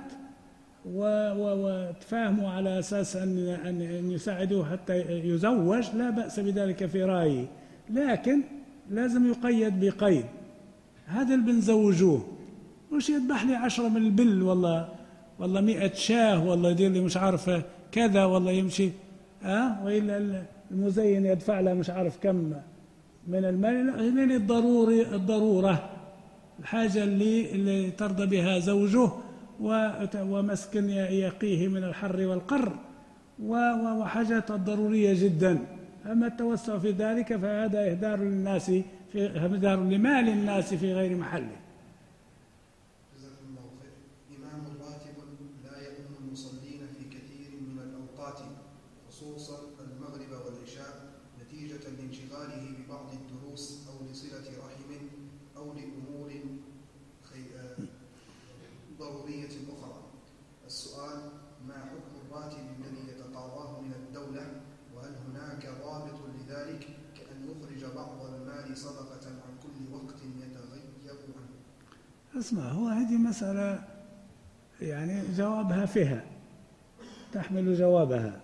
وتفاهموا على أساس أن أن يساعدوه حتى يزوج، لا بأس بذلك في رأيي، لكن لازم يقيد بقيد. هذا اللي بنزوجوه مش يذبح لي عشرة من البل، والله والله مئة شاه، والله يدير لي مش عارف كذا، والله يمشي أه وإلا المزين يدفع له مش عارف كم من المال. هنا الضروري الضرورة الحاجة اللي اللي ترضى بها زوجه، ومسكن يقيه من الحر والقر، وحاجات الضرورية جدا. أما التوسع في ذلك فهذا إهدار للناس في إهدار لمال الناس في غير محله. جزاكم الله خير. إمام راتب لا يؤم المصلين في كثير من الأوقات، خصوصا المغرب والعشاء، نتيجة لانشغاله ببعض الدروس أو لصلة رحم أو لأمور ضرورية أخرى. السؤال: ما حكم الراتب الذي يتقاضاه من الدولة؟ وهل هناك ضابط لذلك كأن يخرج بعض المال صدقة عن كل وقت يتغيب عنه؟ اسمع، هو هذه مسألة يعني جوابها فيها تحمل جوابها.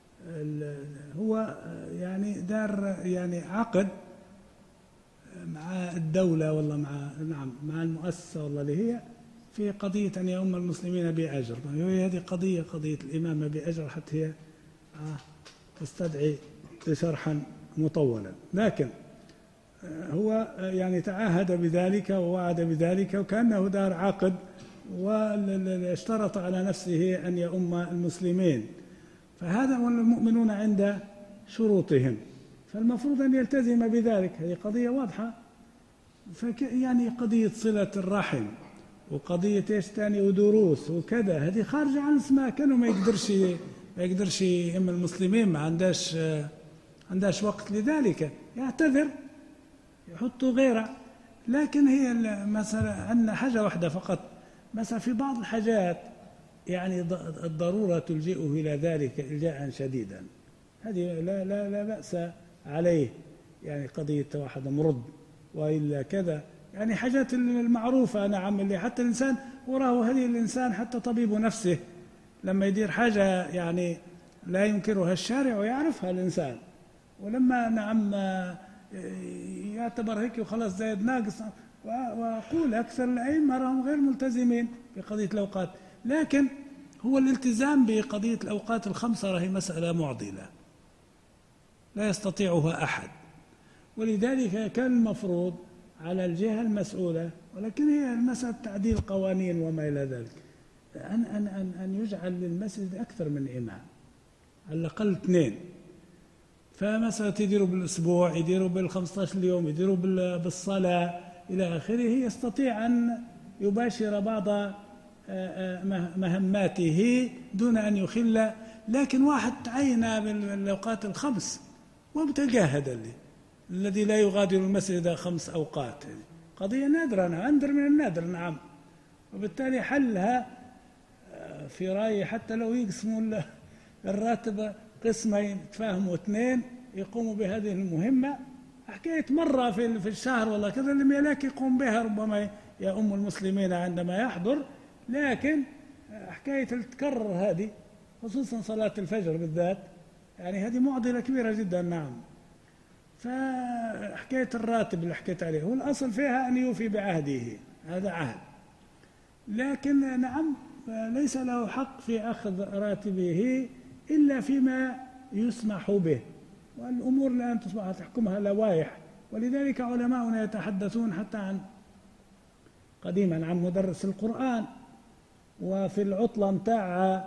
هو يعني دار يعني عقد مع الدولة والله مع نعم مع المؤسسة والله اللي هي في قضية أن يؤم المسلمين بأجر. هي هذه قضية قضية الإمامة بأجر، حتى هي تستدعي شرحا مطولا، لكن هو يعني تعاهد بذلك ووعد بذلك، وكأنه دار عقد واشترط على نفسه أن يؤم المسلمين، فهذا والمؤمنون عند شروطهم، فالمفروض أن يلتزم بذلك. هذه قضية واضحة. فك يعني قضية صلة الرحم وقضية ايش ثاني ودروس وكذا، هذه خارجة عن اسمها، كانوا ما يقدرش ما يقدرش يؤم المسلمين، ما عنداش عنداش وقت لذلك، يعتذر يحطوا غيره. لكن هي مثلا عندنا حاجة واحدة فقط، مثلا في بعض الحاجات يعني الضرورة تلجئه إلى ذلك إلجاء شديدا، هذه لا لا لا بأس عليه، يعني قضية واحد مرض وإلا كذا، يعني حاجات المعروفة نعم، اللي حتى الإنسان وراه هذه الإنسان حتى طبيب نفسه لما يدير حاجة يعني لا ينكرها الشارع ويعرفها الإنسان، ولما نعم يعتبر هيك وخلاص زايد ناقص. وأقول أكثر الأئمة راهم غير ملتزمين بقضية الأوقات، لكن هو الالتزام بقضية الأوقات الخمسة راهي مسألة معضلة لا يستطيعها أحد، ولذلك كان المفروض على الجهة المسؤولة، ولكن هي مسألة تعديل قوانين وما إلى ذلك، أن أن أن أن يجعل للمسجد أكثر من إمام، على الأقل اثنين. فمسألة يديروا بالأسبوع، يديروا بالخمسة عشر اليوم، يديروا بالصلاة إلى آخره، يستطيع أن يباشر بعض مهماته دون أن يخل. لكن واحد تعين بالأوقات الخمس وابتجاهد اللي الذي لا يغادر المسجد خمس أوقات، قضية نادرة، أنا أندر من النادر نعم، وبالتالي حلها في رأيي حتى لو يقسموا الراتب قسمين، تفاهموا اثنين يقوموا بهذه المهمة، حكاية مرة في الشهر والله كذا اللي ملاك يقوم بها، ربما يؤم المسلمين عندما يحضر، لكن حكاية تتكرر هذه خصوصا صلاة الفجر بالذات، يعني هذه معضلة كبيرة جدا نعم. فحكاية الراتب اللي حكيت عليه هو الأصل فيها أن يوفي بعهده، هذا عهد، لكن نعم ليس له حق في أخذ راتبه إلا فيما يسمح به، والأمور الآن تصبح تحكمها لوائح، ولذلك علماؤنا يتحدثون حتى عن قديما عن مدرس القرآن، وفي العطلة متاع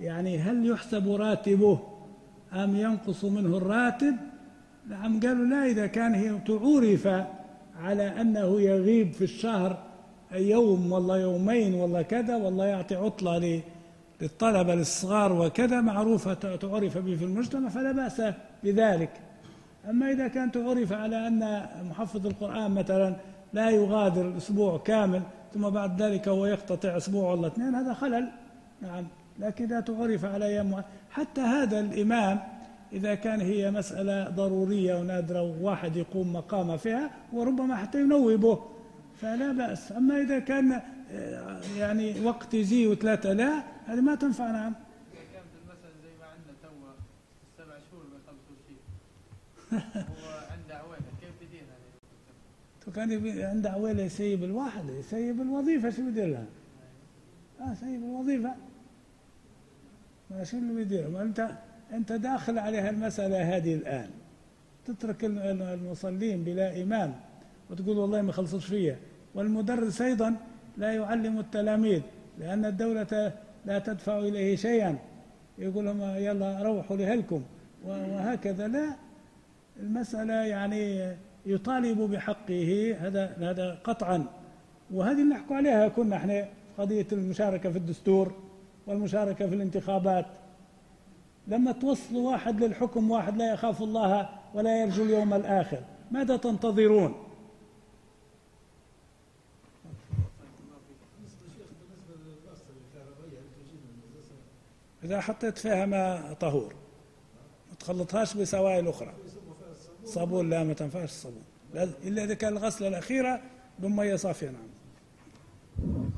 يعني هل يحسب راتبه أم ينقص منه الراتب؟ نعم قالوا لا، إذا كان هي تعرف على أنه يغيب في الشهر يوم والله يومين والله كذا والله يعطي عطلة للطلبة للصغار وكذا معروفة تعرف به في المجتمع فلا بأس بذلك. أما إذا كان تعرف على أن محفظ القرآن مثلا لا يغادر أسبوع كامل ثم بعد ذلك هو يقتطع أسبوع ولا اثنين هذا خلل. نعم، لكن إذا تعرف على أيام حتى هذا الإمام إذا كان هي مسألة ضرورية ونادرة وواحد يقوم مقام فيها وربما حتى ينوبه فلا بأس. أما إذا كان يعني وقت يجي وثلاثة لا هذه ما تنفع. نعم. إذا كانت المسألة زي ما عندنا توا سبع شهور ما يخلصوا شيء هو عنده عويلة كيف يديرها؟ كان عنده عويلة يسيب الواحد يسيب الوظيفة شو بيدير لها؟ آه سيب الوظيفة ما شو اللي بيدير؟ ما أنت أنت داخل عليها المسألة هذه الآن تترك المصلين بلا إمام وتقول والله ما خلصوش فيها، والمدرس أيضا لا يعلم التلاميذ لأن الدولة لا تدفع إليه شيئا يقول لهم يلا روحوا لأهلكم وهكذا. لا، المسألة يعني يطالب بحقه هذا هذا قطعا. وهذه اللي نحكوا عليها كنا احنا قضية المشاركة في الدستور والمشاركة في الانتخابات. لما توصلوا واحد للحكم واحد لا يخاف الله ولا يرجو اليوم الآخر ماذا تنتظرون؟ إذا حطيت فيها ماء طهور ما تخلطهاش بسوائل أخرى صابون لا ما تنفعش الصابون إلا إذا كان الغسلة الأخيرة بمية صافية. نعم.